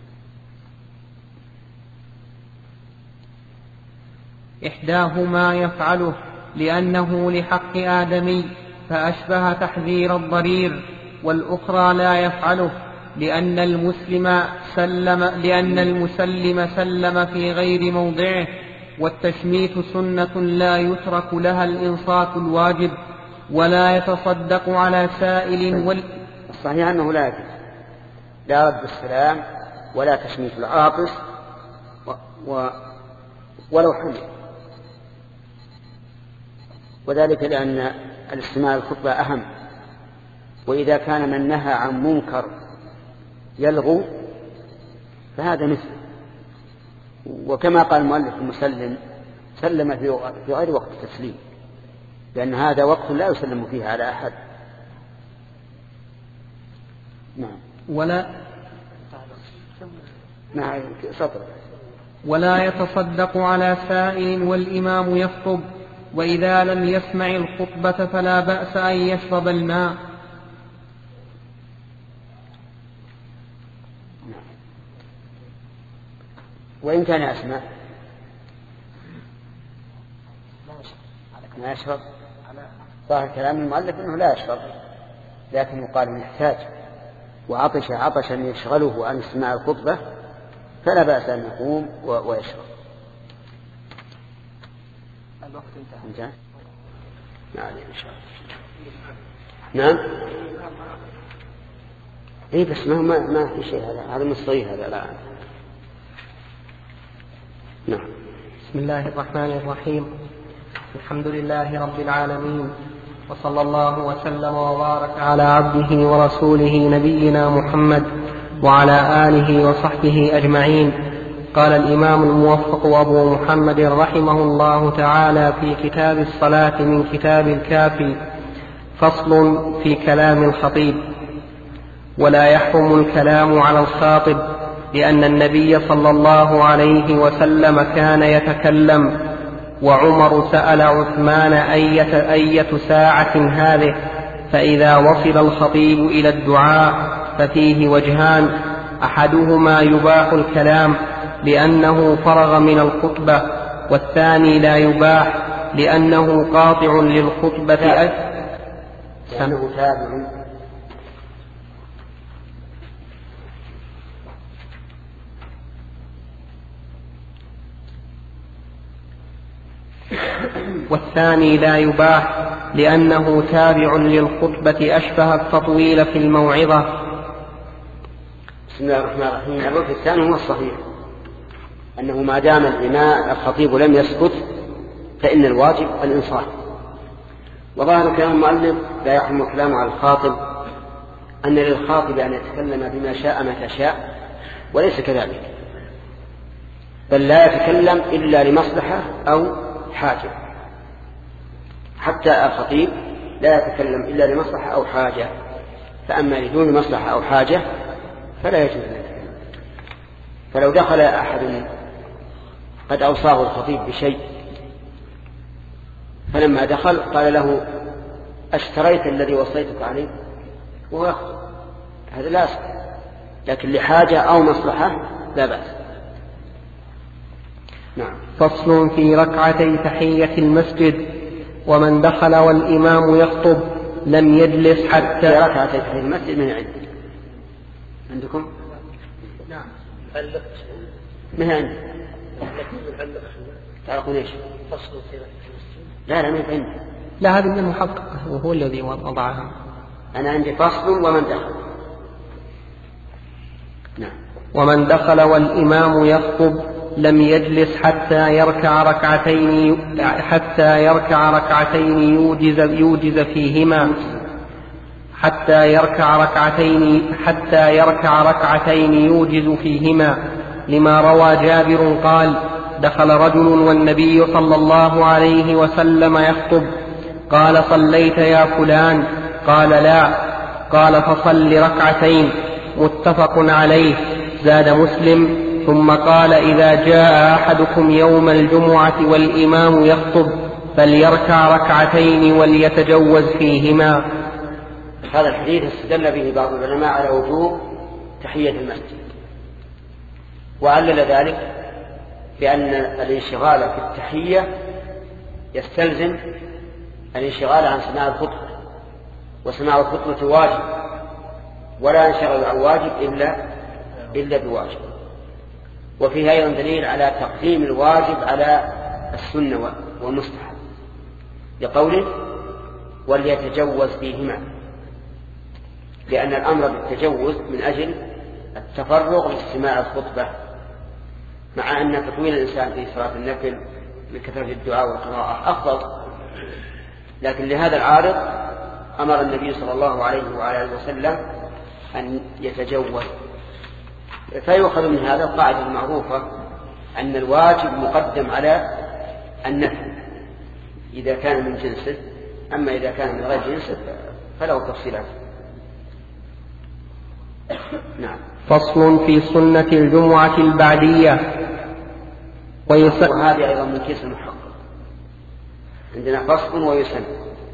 إحداهما يفعله لأنه لحق آدمي فأشبه تحذير الضرير، والأخرى لا يفعله لأن المسلم سلم لأن المسلم سلم في غير موضعه، والتشميت سنة لا يترك لها الإنصات الواجب، ولا يتصدق على سائل وال... الصحيح أنه لا يجوز لا رد السلام ولا تشميت العاطس و... و... ولو حمل، وذلك لأن الاستماع الخطبة أهم، وإذا كان من نهى عن منكر يلغو فهذا مثل. وكما قال المؤلف المسلم سلم في غير وقت التسليم، لأن هذا وقت لا يسلم فيه على أحد. نعم. ولا نعم سطر. ولا يتصدق على سائل والإمام يخطب، وإذا لم يسمع الخطبة فلا بأس أن يشرب الماء. وإن كان يسمع ما يشرب. ظاهر كلام المؤلف أنه لا يشرب، لكن يقال يحتاج وعطش عطشا يشغله عن استماع الخطبة فلا بأس أن يقوم ويشرب. الوقت انتهى. انتهى. نعم إن شاء الله. نعم. إيه بس ما ما ما في شيء، هذا هذا مصري هذا لا. نعم. بسم الله الرحمن الرحيم. الحمد لله رب العالمين، وصلى الله وسلم وبارك على عبده ورسوله نبينا محمد وعلى آله وصحبه أجمعين. قال الإمام الموفق أبو محمد رحمه الله تعالى في كتاب الصلاة من كتاب الكافي: فصل في كلام الخطيب. ولا يحرم الكلام على الخاطب، لأن النبي صلى الله عليه وسلم كان يتكلم، وعمر سأل عثمان أية, أية ساعة هذه، فإذا وصل الخطيب إلى الدعاء ففيه وجهان: أحدهما يباح الكلام لأنه فرغ من الخطبة، والثاني لا يباح لأنه قاطع للخطبة لأنه تابع. والثاني لا يباح لأنه تابع للخطبة أشبه التطويل في الموعظة. بسم الله الرحمن الرحيم. الوجه الثاني هو الصحيح، أنه ما دام الإمام الخطيب لم يسكت فإن الواجب الإنصات. وظاهر كلام المؤلف لا يحرم الكلام على الخاطب أن للخاطب أن يتكلم بما شاء متى شاء، وليس كذلك، بل لا يتكلم إلا لمصلحة أو حاجة. حتى الخطيب لا يتكلم إلا لمصلحة أو حاجة، فأما لدون مصلحة أو حاجة فلا يجوز أن يتكلم. فلو دخل أحد قد أوصاه الخطيب بشيء، فلما دخل قال له: اشتريت الذي وصيتك عليه؟ وهو هذا لا أصل، لكن لحاجة أو مصلحة لا بأس. نعم. فصل في ركعتي تحية المسجد. ومن دخل والإمام يخطب لم يجلس حتى في ركعتي تحية المسجد من عند عندكم؟ نعم. ما هي عندي؟ تعرفون ايش؟ فصل في ركعتي المسجد. لا لا ما هي عندي. لا، هذه من المحقق وهو الذي وضعها. أنا عندي فصل ومن دخل. نعم. ومن دخل والإمام يخطب لم يجلس حتى يركع ركعتين حتى يركع ركعتين يوجز يوجز فيهما حتى يركع ركعتين حتى يركع ركعتين يوجز فيهما لما روى جابر قال دخل رجل والنبي صلى الله عليه وسلم يخطب قال صليت يا فلان؟ قال لا. قال فصل ركعتين. متفق عليه. زاد مسلم ثم قال إذا جاء أحدكم يوم الجمعة والإمام يخطب فليركع ركعتين وليتجوز فيهما. هذا الحديث استدل به بعض العلماء على وجوب تحية المسجد، وعلل ذلك بأن الانشغال في التحية يستلزم الانشغال عن سماع الخطبة، وسماع الخطبة واجب، ولا ينشغل عن واجب إلا إلا بواجب. وفيها أيضا دليل على تقديم الواجب على السنة والمستحب لقوله وليتجوز فيهما، لأن الأمر بالتجوز من أجل التفرغ لاستماع الخطبة، مع أن تطويل الإنسان في صلاة النفل بكثرة الدعاء والقراءة أفضل، لكن لهذا العارض أمر النبي صلى الله عليه وعلى آله وسلم أن يتجوز. فيؤخذ من هذا القاعدة المعروفة أن الواجب مقدم على النفل إذا كان من جنسه، أما إذا كان من غير جنسه فله تفصيلات. نعم. فصل في سنة الجمعة البعدية. ويسن وهذه أيضا من كيس المحقق، عندنا فصل ويسن.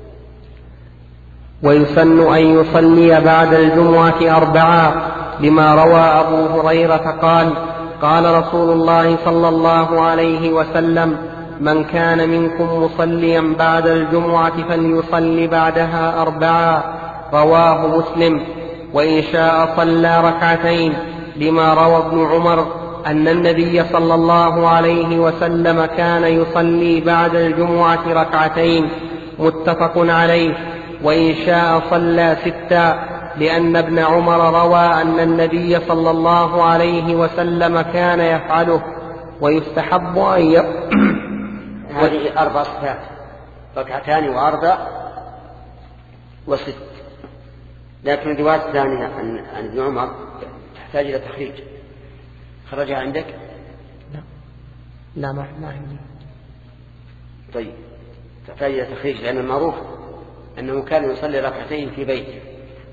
ويسن أن يصلي بعد الجمعة أربعا لما روى أبو هريرة قال قال رسول الله صلى الله عليه وسلم من كان منكم مصليا بعد الجمعة فليصلي بعدها أربعا، رواه مسلم. وإن شاء صلى ركعتين لما روى ابن عمر أن النبي صلى الله عليه وسلم كان يصلي بعد الجمعة ركعتين، متفق عليه. وإن شاء صلى ستا لأن ابن عمر روى أن النبي صلى الله عليه وسلم كان يفعله. ويستحب أن ي... هذه أربع صفات، ركعتان وأربع وست، لكن الرواية الثانية عن ابن عمر تحتاج إلى تخريج. خرجها عندك؟ لا لا ما عندي. طيب تحتاج إلى تخريج، لأن المعروف أنه كان يصلي ركعتين في بيته.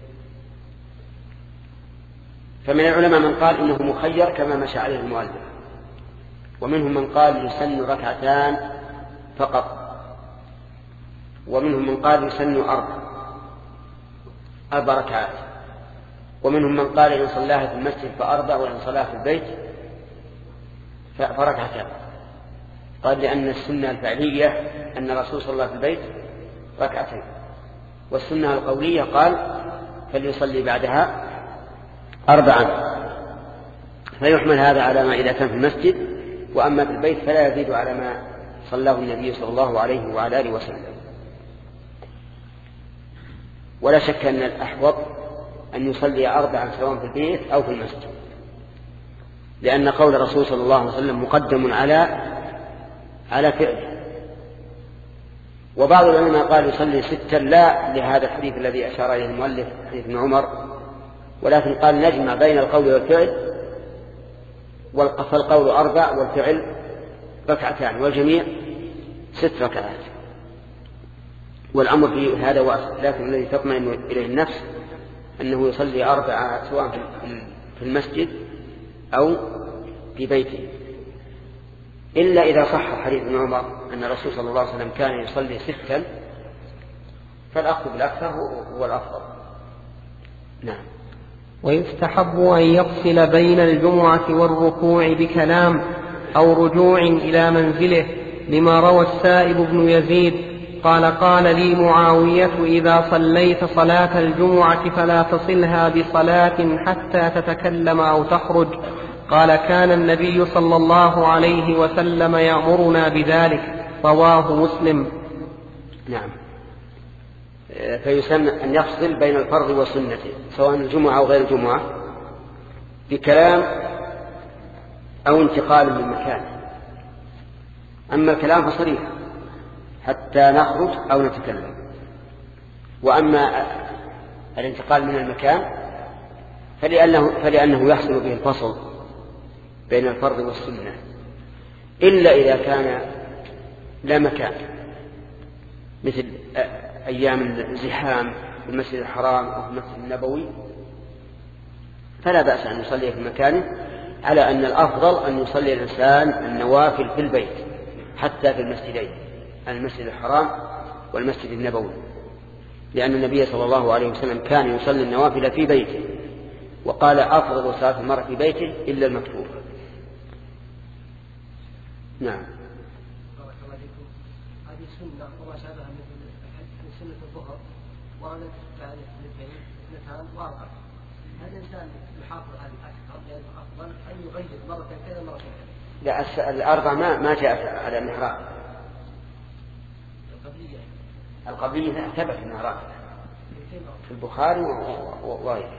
فمن العلماء من قال إنه مخير كما مشى عليه المؤلف، ومنهم من قال يسن ركعتان فقط، ومنهم من قال يسن أربع أربع ركعات، ومنهم من قال إن صلاها في المسجد فأربع وإن صلاها في البيت فركعتان. قال لأن السنة الفعلية أن الرسول صلى الله عليه وسلم في البيت ركعتين، والسنة القولية قال فليصلي بعدها أربعا. فيحمل هذا على ما إذا كان في المسجد، وأما في البيت فلا يزيد على ما صلاه النبي صلى الله عليه وعلى آله وسلم. ولا شك أن الأحوط أن يصلي أربعا سواء في البيت أو في المسجد، لأن قول الرسول صلى الله عليه وسلم مقدم على على فعله. وبعض العلماء قال يصلي ستا لا لهذا الحديث الذي أشار إليه المؤلف حديث ابن عمر، ولكن قال نجمع بين القول والفعل، فالقول أربع والفعل ركعتان، والجميع ست ركعات. والأمر في هذا واسع، لكن الذي تطمئن إليه النفس أنه يصلي أربعة سواء في المسجد أو في بيته، إلا إذا صح حديث ابن عمر أن الرسول صلى الله عليه وسلم كان يصلي ستا، فالأخذ بالأكثر هو الأفضل. نعم. ويستحب أن يفصل بين الجمعة والركوع بكلام أو رجوع إلى منزله، لما روى السائب بن يزيد قال قال لي معاوية إذا صليت صلاة الجمعة فلا تصلها بصلاة حتى تتكلم أو تخرج. قال كان النبي صلى الله عليه وسلم يأمرنا بذلك، رواه مسلم. نعم. فيسن أن يفصل بين الفرض والسنة سواء الجمعة أو غير الجمعة بكلام أو انتقال من مكان. أما الكلام فصريح حتى نخرج أو نتكلم. وأما الانتقال من المكان فلأنه, فلأنه يحصل به الفصل بين الفرض والسنة، إلا إذا كان لا مكان، مثل أيام الزحام في المسجد الحرام أو في المسجد النبوي، فلا بأس أن يصلي في مكانه، على أن الأفضل أن يصلي الإنسان النوافل في البيت حتى في المسجدين، المسجد الحرام والمسجد النبوي، لأن النبي صلى الله عليه وسلم كان يصلي النوافل في بيته، وقال أفضل صلاة المرء في بيته إلا المكتوبة. نعم. بارك الله فيكم. هذه سنة وما شابه من سنة الظهر وردت بعد اثنتين اثنتان واربعة. هل الإنسان يحافظ على الأكثر لأنه أفضل أن يغير مرة كذا مرة كذا؟ لا، الأربعة ما ما جاءت على المحراب. القبلية القبلية ثبت أنها راتبة في البخاري وغيره.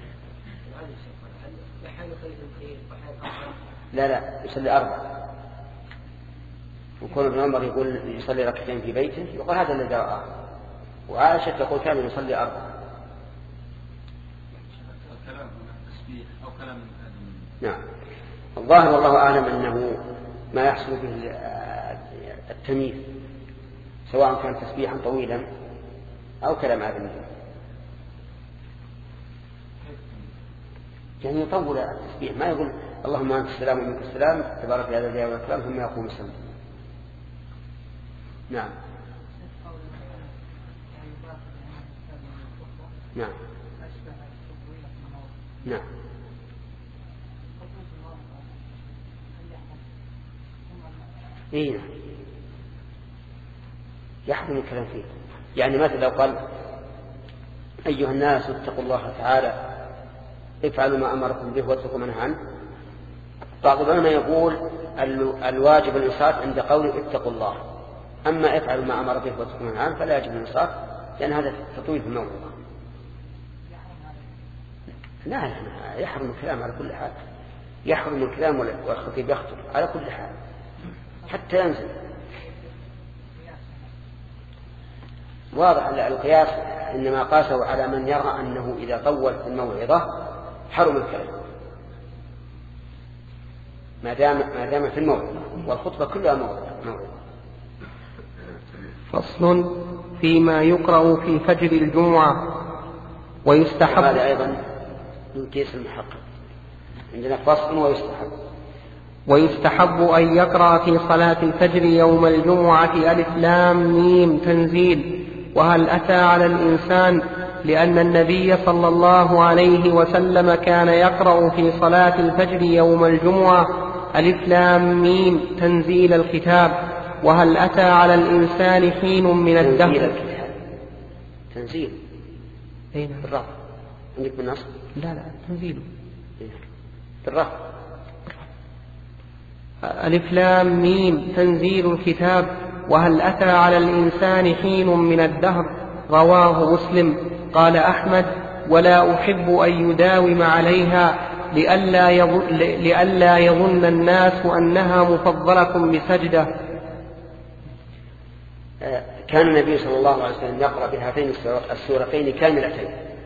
لا لا، يصلي أربعة. وكون ابن عمر يقول يصلي ركعتين في بيته يقول هذا الذي رآه، وعائشة تقول كان يصلي أربعة. الكلام تسبيح أو كلام نعم. الظاهر والله أعلم أنه ما يحصل به التمييز، سواء كان تسبيحا طويلا أو كلام آدمي، يعني يطول التسبيح، ما يقول اللهم أنت السلام ومنك السلام تبارك يا ذا الجلال والإكرام ثم يقوم السلام. نعم. نعم. نعم. إيه نعم. يحرم الكلام فيه. يعني مثلا لو قال أيها الناس اتقوا الله تعالى افعلوا ما أمركم به واتقوا ما نهى عنه، بعض العلماء يقول الواجب الإنصات عند قوله اتقوا الله، أما افعلوا ما أمر به واتقوا ما نهى عنه فلا يجب الإنصات، لأن هذا تطويل في الموضوع. لا لا، يحرم الكلام على كل حال، يحرم الكلام والخطيب يخطب على كل حال حتى ينزل. واضح أن القياس إنما قاسه على من يرى أنه إذا طول في الموعظة حرم الكلام، ما دام ما دام في الموعظة، والخطبة كلها موعظة. فصل فيما يقرأ في فجر الجمعة. ويستحب هذا أيضا من كيس المحقق، عندنا فصل ويستحب. ويستحب أن يقرأ في صلاة الفجر يوم الجمعة ألف لام ميم تنزيل وهل أتى على الإنسان، لأن النبي صلى الله عليه وسلم كان يقرأ في صلاة الفجر يوم الجمعة ألف لام ميم تنزيل الكتاب وهل أتى على الإنسان حين من الدهر. تنزيل أين بالرفع عندك بالنص؟ لا لا تنزيل بالرفع. ألف لام ميم تنزيل الكتاب وهل أتى على الإنسان حين من الدهر. رواه مسلم. قال أحمد ولا أحب أن يداوم عليها لئلا يظن, لئلا يظن الناس أنها مفضلة بسجدة. كان النبي صلى الله عليه وسلم يقرأ بهاتين السورتين كاملتين،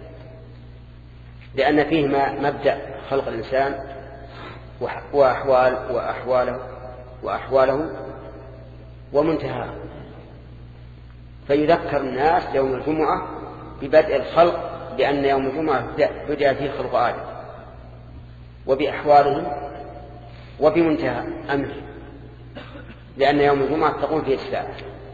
لأن فيهما مبدأ خلق الإنسان وأحوال وأحواله وأحواله ومنتهى، فيذكر الناس يوم الجمعة ببدء الخلق، لأن يوم الجمعة بدأ فيه خلق آدم، وبأحوالهم وبمنتهى أمره، لأن يوم الجمعة تقوم فيه الساعة،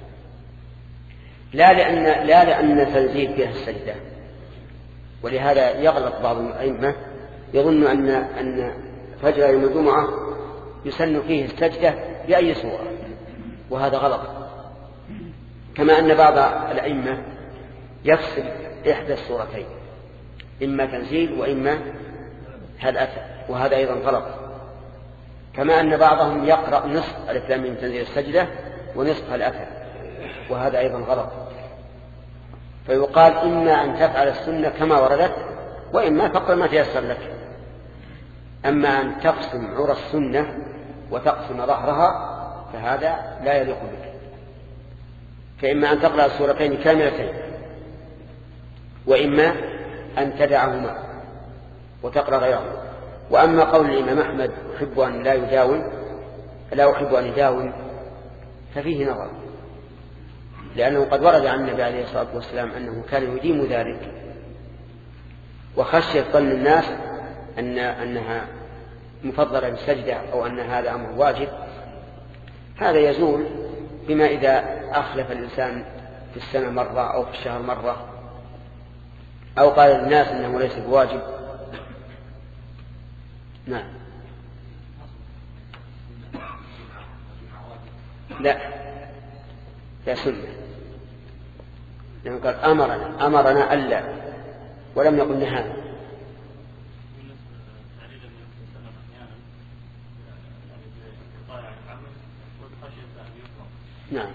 لا لأن لا لأن تنزيل فيها السجدة. ولهذا يغلط بعض الأئمة يظن أن أن فجر يوم الجمعة يسن فيه السجدة بأي صورة، وهذا غلط. كما أن بعض الأئمة يفصل إحدى الصورتين، إما تنزيل وإما هل أتى، وهذا أيضا غلط. كما أن بعضهم يقرأ نصف ألف لام ميم تنزيل السجدة ونصف هل أتى، وهذا أيضا غلط. فيقال إما أن تفعل السنة كما وردت، وإما فقط ما تيسر لك. أما أن تقسم عرى السنة وتقسم ظهرها فهذا لا يليق بك. فإما أن تقرأ السورتين كاملتين، وإما أن تدعهما وتقرأ غيرهما. وأما قول الإمام أحمد أحب أن لا يداول لا أحب أن يداول ففيه نظر، لأنه قد ورد عن النبي عليه الصلاة والسلام أنه كان يديم ذلك، وخشية ظن الناس أن أنها مفضلة بالسجدة أو أن هذا أمر واجب. هذا يزول بما إذا أخلف الإنسان في السنة مرة أو في الشهر مرة، أو قال للناس أنه ليس بواجب. نعم. لا لا سنة، لأنه قال أمرنا أمرنا ألا، ولم يقل نهانا. نعم.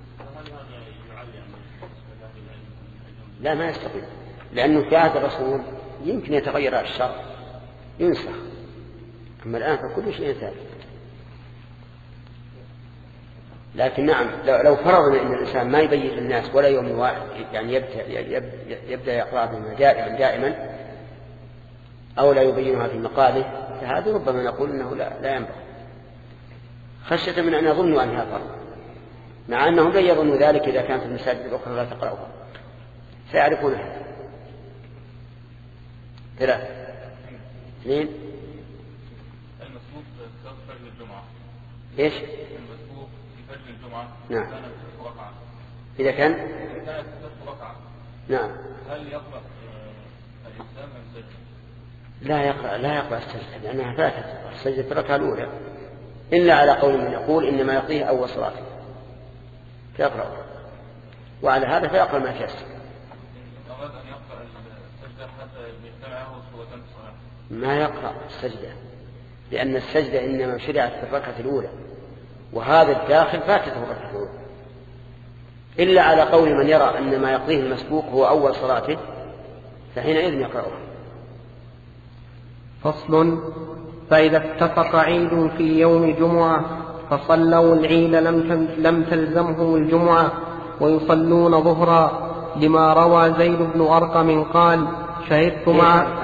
لا ما يستطيع، لأنه في عهد الرسول يمكن يتغير الشرع ينسخ، أما الآن فكل شيء ثابت. لكن نعم لو فرضنا أن الإنسان ما يبين للناس ولا يوم واحد، يعني يبدأ, يبدأ يقرأ بما دائما دائما أو لا يبينها في مقاله، فهذا ربما نقول أنه لا, لا ينبغي، خشية من أن يظنوا أنها فرض، مع أنهم لن يظنوا ذلك إذا كانت المساجد الأخرى لا تقرأها، سيعرفون هذا. ثلاثة اثنين المسبوق في فجر الجمعة. إيش؟ المسبوق في فجر الجمعة. نعم. كانت ست ركعة. إذا كان؟ كانت ست ركعة. نعم. هل يقرأ الإسلام أم سجد؟ لا يقرأ لا يقرأ السجدة، لأنها فاتت السجدة الركعة الأولى، إلا على قول من يقول إنما يقضيه أول صلاته فيقرأ، وعلى هذا فيقرأ ما تيسر. أراد أن يقرأ السجدة حتى يجتمعه صورتان في الصلاة. ما يقرأ السجدة، لأن السجدة إنما شرعت في الركعة الأولى، وهذا الداخل فاتته الركعة الأولى، إلا على قول من يرى أن ما يقضيه المسبوق هو أول صلاته، فحينئذ يقرأه. فصل: فإذا اتفق عيد في يوم جمعة فصلوا العيد لم تلزمهم الجمعة ويصلون ظهرا، لما روى زيد بن أرقم قال: شهدت مع